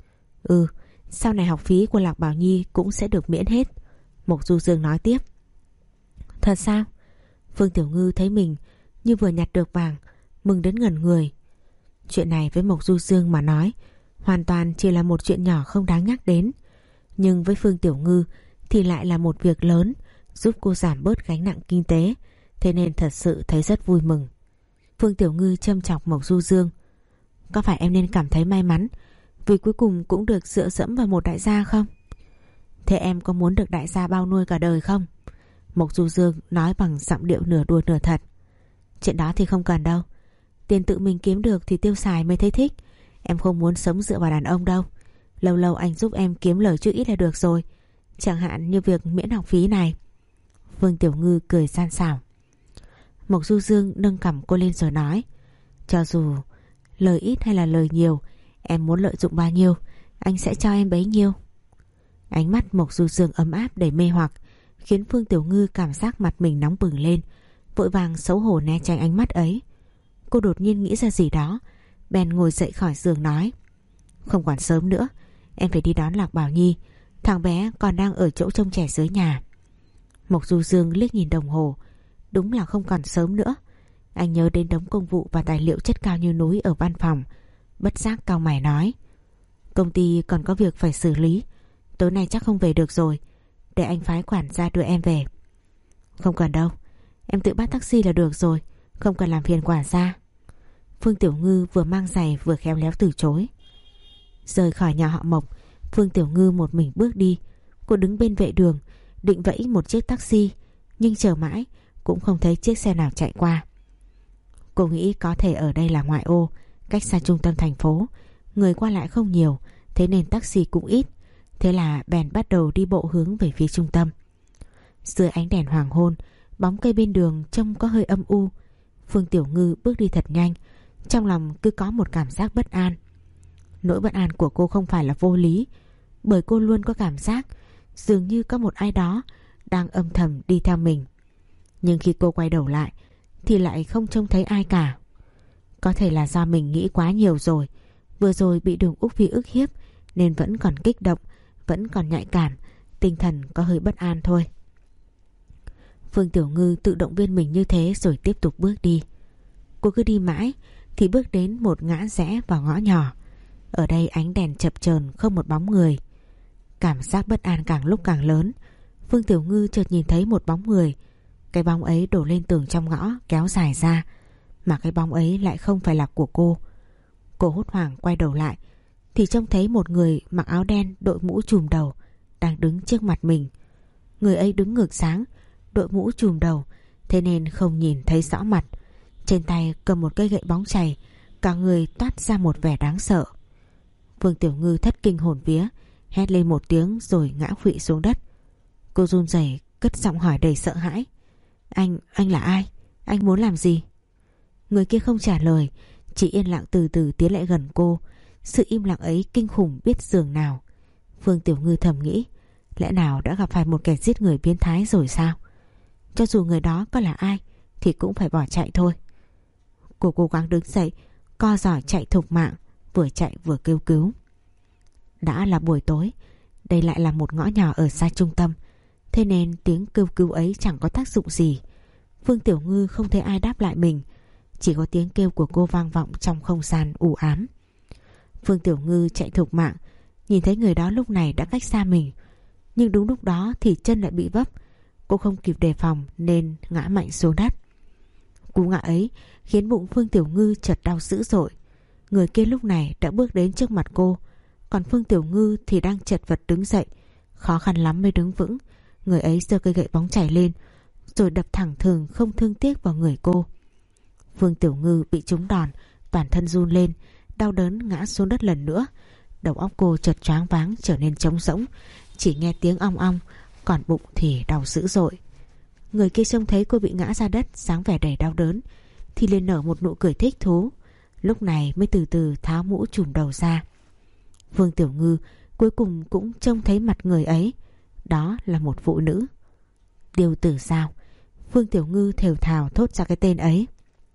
Ừ, sau này học phí của Lạc Bảo Nhi cũng sẽ được miễn hết. Mộc Du Dương nói tiếp. Thật sao? Phương Tiểu Ngư thấy mình như vừa nhặt được vàng, mừng đến ngẩn người. Chuyện này với Mộc Du Dương mà nói hoàn toàn chỉ là một chuyện nhỏ không đáng nhắc đến, nhưng với Phương Tiểu Ngư thì lại là một việc lớn, giúp cô giảm bớt gánh nặng kinh tế, thế nên thật sự thấy rất vui mừng. Phương Tiểu Ngư châm chọc Mộc Du Dương. Có phải em nên cảm thấy may mắn vì cuối cùng cũng được dựa dẫm vào một đại gia không? Thế em có muốn được đại gia bao nuôi cả đời không? Mộc Du Dương nói bằng giọng điệu nửa đùa nửa thật. Chuyện đó thì không cần đâu, tiền tự mình kiếm được thì tiêu xài mới thấy thích. Em không muốn sống dựa vào đàn ông đâu. Lâu lâu anh giúp em kiếm lời chút ít là được rồi, chẳng hạn như việc miễn học phí này. Phương Tiểu Ngư cười gian xảo. Mộc Du Dương nâng cằm cô lên rồi nói, cho dù lời ít hay là lời nhiều, em muốn lợi dụng bao nhiêu anh sẽ cho em bấy nhiêu. Ánh mắt Mộc Du Dương ấm áp đầy mê hoặc, khiến Phương Tiểu Ngư cảm giác mặt mình nóng bừng lên, vội vàng xấu hổ né tránh ánh mắt ấy. Cô đột nhiên nghĩ ra gì đó, bèn ngồi dậy khỏi giường nói, không còn sớm nữa, em phải đi đón Lạc Bảo Nhi, thằng bé còn đang ở chỗ trông trẻ dưới nhà. Mộc Du Dương liếc nhìn đồng hồ, đúng là không còn sớm nữa. Anh nhớ đến đống công vụ và tài liệu chất cao như núi ở văn phòng, bất giác cau mày nói, công ty còn có việc phải xử lý, tối nay chắc không về được rồi, để anh phái quản gia đưa em về. Không cần đâu, em tự bắt taxi là được rồi, không cần làm phiền quản gia. Phương Tiểu Ngư vừa mang giày vừa khéo léo từ chối. Rời khỏi nhà họ Mộc, Phương Tiểu Ngư một mình bước đi. Cô đứng bên vệ đường định vẫy một chiếc taxi, nhưng chờ mãi cũng không thấy chiếc xe nào chạy qua. Cô nghĩ có thể ở đây là ngoại ô, cách xa trung tâm thành phố, người qua lại không nhiều, thế nên taxi cũng ít. Thế là bèn bắt đầu đi bộ hướng về phía trung tâm. Dưới ánh đèn hoàng hôn, bóng cây bên đường trông có hơi âm u. Phương Tiểu Ngư bước đi thật nhanh, trong lòng cứ có một cảm giác bất an. Nỗi bất an của cô không phải là vô lý, bởi cô luôn có cảm giác dường như có một ai đó đang âm thầm đi theo mình. Nhưng khi cô quay đầu lại thì lại không trông thấy ai cả. Có thể là do mình nghĩ quá nhiều rồi, vừa rồi bị Đường Úc Phi ức hiếp nên vẫn còn kích động, vẫn còn nhạy cảm, tinh thần có hơi bất an thôi. Phương Tiểu Ngư tự động viên mình như thế rồi tiếp tục bước đi. Cô cứ đi mãi thì bước đến một ngã rẽ vào ngõ nhỏ. Ở đây ánh đèn chập chờn, không một bóng người. Cảm giác bất an càng lúc càng lớn. Phương Tiểu Ngư chợt nhìn thấy một bóng người. Cái bóng ấy đổ lên tường trong ngõ, kéo dài ra, mà cái bóng ấy lại không phải là của cô. Cô hốt hoảng quay đầu lại thì trông thấy một người mặc áo đen, đội mũ trùm đầu đang đứng trước mặt mình. Người ấy đứng ngược sáng, đội mũ trùm đầu, thế nên không nhìn thấy rõ mặt. Trên tay cầm một cây gậy bóng chày, cả người toát ra một vẻ đáng sợ. Phương Tiểu Ngư thất kinh hồn vía, hét lên một tiếng rồi ngã khuỵu xuống đất. Cô run rẩy cất giọng hỏi đầy sợ hãi. Anh, anh là ai? Anh muốn làm gì? Người kia không trả lời, chỉ yên lặng từ từ tiến lại gần cô. Sự im lặng ấy kinh khủng biết giường nào. Phương Tiểu Ngư thầm nghĩ, lẽ nào đã gặp phải một kẻ giết người biến thái rồi sao? Cho dù người đó có là ai thì cũng phải bỏ chạy thôi. Cô cố gắng đứng dậy, co giò chạy thục mạng, vừa chạy vừa kêu cứu. Đã là buổi tối, đây lại là một ngõ nhỏ ở xa trung tâm, thế nên tiếng kêu cứu ấy chẳng có tác dụng gì. Phương Tiểu Ngư không thấy ai đáp lại mình, chỉ có tiếng kêu của cô vang vọng trong không gian u ám. Phương Tiểu Ngư chạy thục mạng, nhìn thấy người đó lúc này đã cách xa mình, nhưng đúng lúc đó thì chân lại bị vấp. Cô không kịp đề phòng nên ngã mạnh xuống đất. Cú ngã ấy khiến bụng Phương Tiểu Ngư chợt đau dữ dội. Người kia lúc này đã bước đến trước mặt cô, còn Phương Tiểu Ngư thì đang chật vật đứng dậy, khó khăn lắm mới đứng vững. Người ấy giơ cây gậy bóng chảy lên rồi đập thẳng thừng không thương tiếc vào người cô. Phương Tiểu Ngư bị trúng đòn, toàn thân run lên, đau đớn ngã xuống đất lần nữa. Đầu óc cô chợt choáng váng trở nên trống rỗng, chỉ nghe tiếng ong ong, còn bụng thì đau dữ dội. Người kia trông thấy cô bị ngã ra đất, dáng vẻ đầy đau đớn thì liền nở một nụ cười thích thú, lúc này mới từ từ tháo mũ trùm đầu ra. Phương Tiểu Ngư cuối cùng cũng trông thấy mặt người ấy, đó là một phụ nữ. Tiêu Tử Giao. Phương Tiểu Ngư thều thào thốt ra cái tên ấy.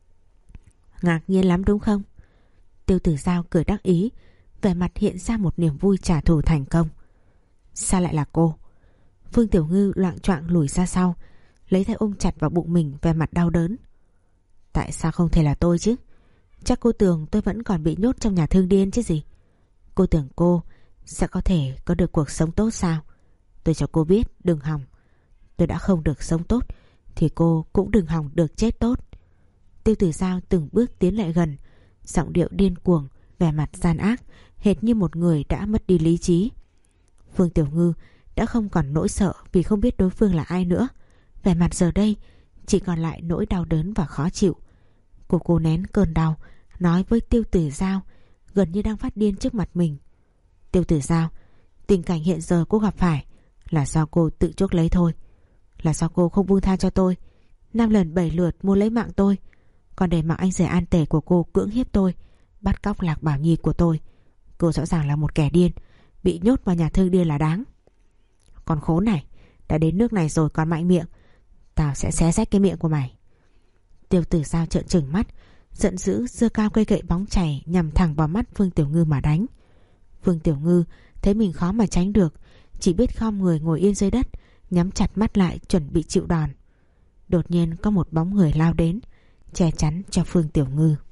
Ngạc nhiên lắm đúng không? Tiêu Tử Giao cười đắc ý, vẻ mặt hiện ra một niềm vui trả thù thành công. Sao lại là cô? Phương Tiểu Ngư loạng choạng lùi ra sau, lấy tay ôm chặt vào bụng mình, vẻ mặt đau đớn. Tại sao không thể là tôi chứ? Chắc cô tưởng tôi vẫn còn bị nhốt trong nhà thương điên chứ gì. Cô tưởng cô sẽ có thể có được cuộc sống tốt sao? Tôi cho cô biết đừng hòng. Tôi đã không được sống tốt thì cô cũng đừng hòng được chết tốt. Tiêu Tử Giao từng bước tiến lại gần, giọng điệu điên cuồng, vẻ mặt gian ác, hệt như một người đã mất đi lý trí. Phương Tiểu Ngư đã không còn nỗi sợ vì không biết đối phương là ai nữa. Vẻ mặt giờ đây chỉ còn lại nỗi đau đớn và khó chịu. Cô cố nén cơn đau, nói với Tiêu Tử Giao, gần như đang phát điên trước mặt mình. Tiêu Tử Giao, tình cảnh hiện giờ cô gặp phải là do cô tự chuốc lấy thôi. Là do cô không buông tha cho tôi, năm lần bảy lượt muốn lấy mạng tôi, còn để mặc anh rể an tể của cô cưỡng hiếp tôi, bắt cóc Lạc Bảo Nhi của tôi. Cô rõ ràng là một kẻ điên, bị nhốt vào nhà thương điên là đáng. Con khốn này, đã đến nước này rồi còn mạnh miệng, tao sẽ xé rách cái miệng của mày. Tiêu Tử Giao trợn trừng mắt, giận dữ giơ cao cây gậy bóng chảy nhằm thẳng vào mắt Phương Tiểu Ngư mà đánh. Phương Tiểu Ngư thấy mình khó mà tránh được, chỉ biết khom người ngồi yên dưới đất, nhắm chặt mắt lại chuẩn bị chịu đòn. Đột nhiên có một bóng người lao đến, che chắn cho Phương Tiểu Ngư.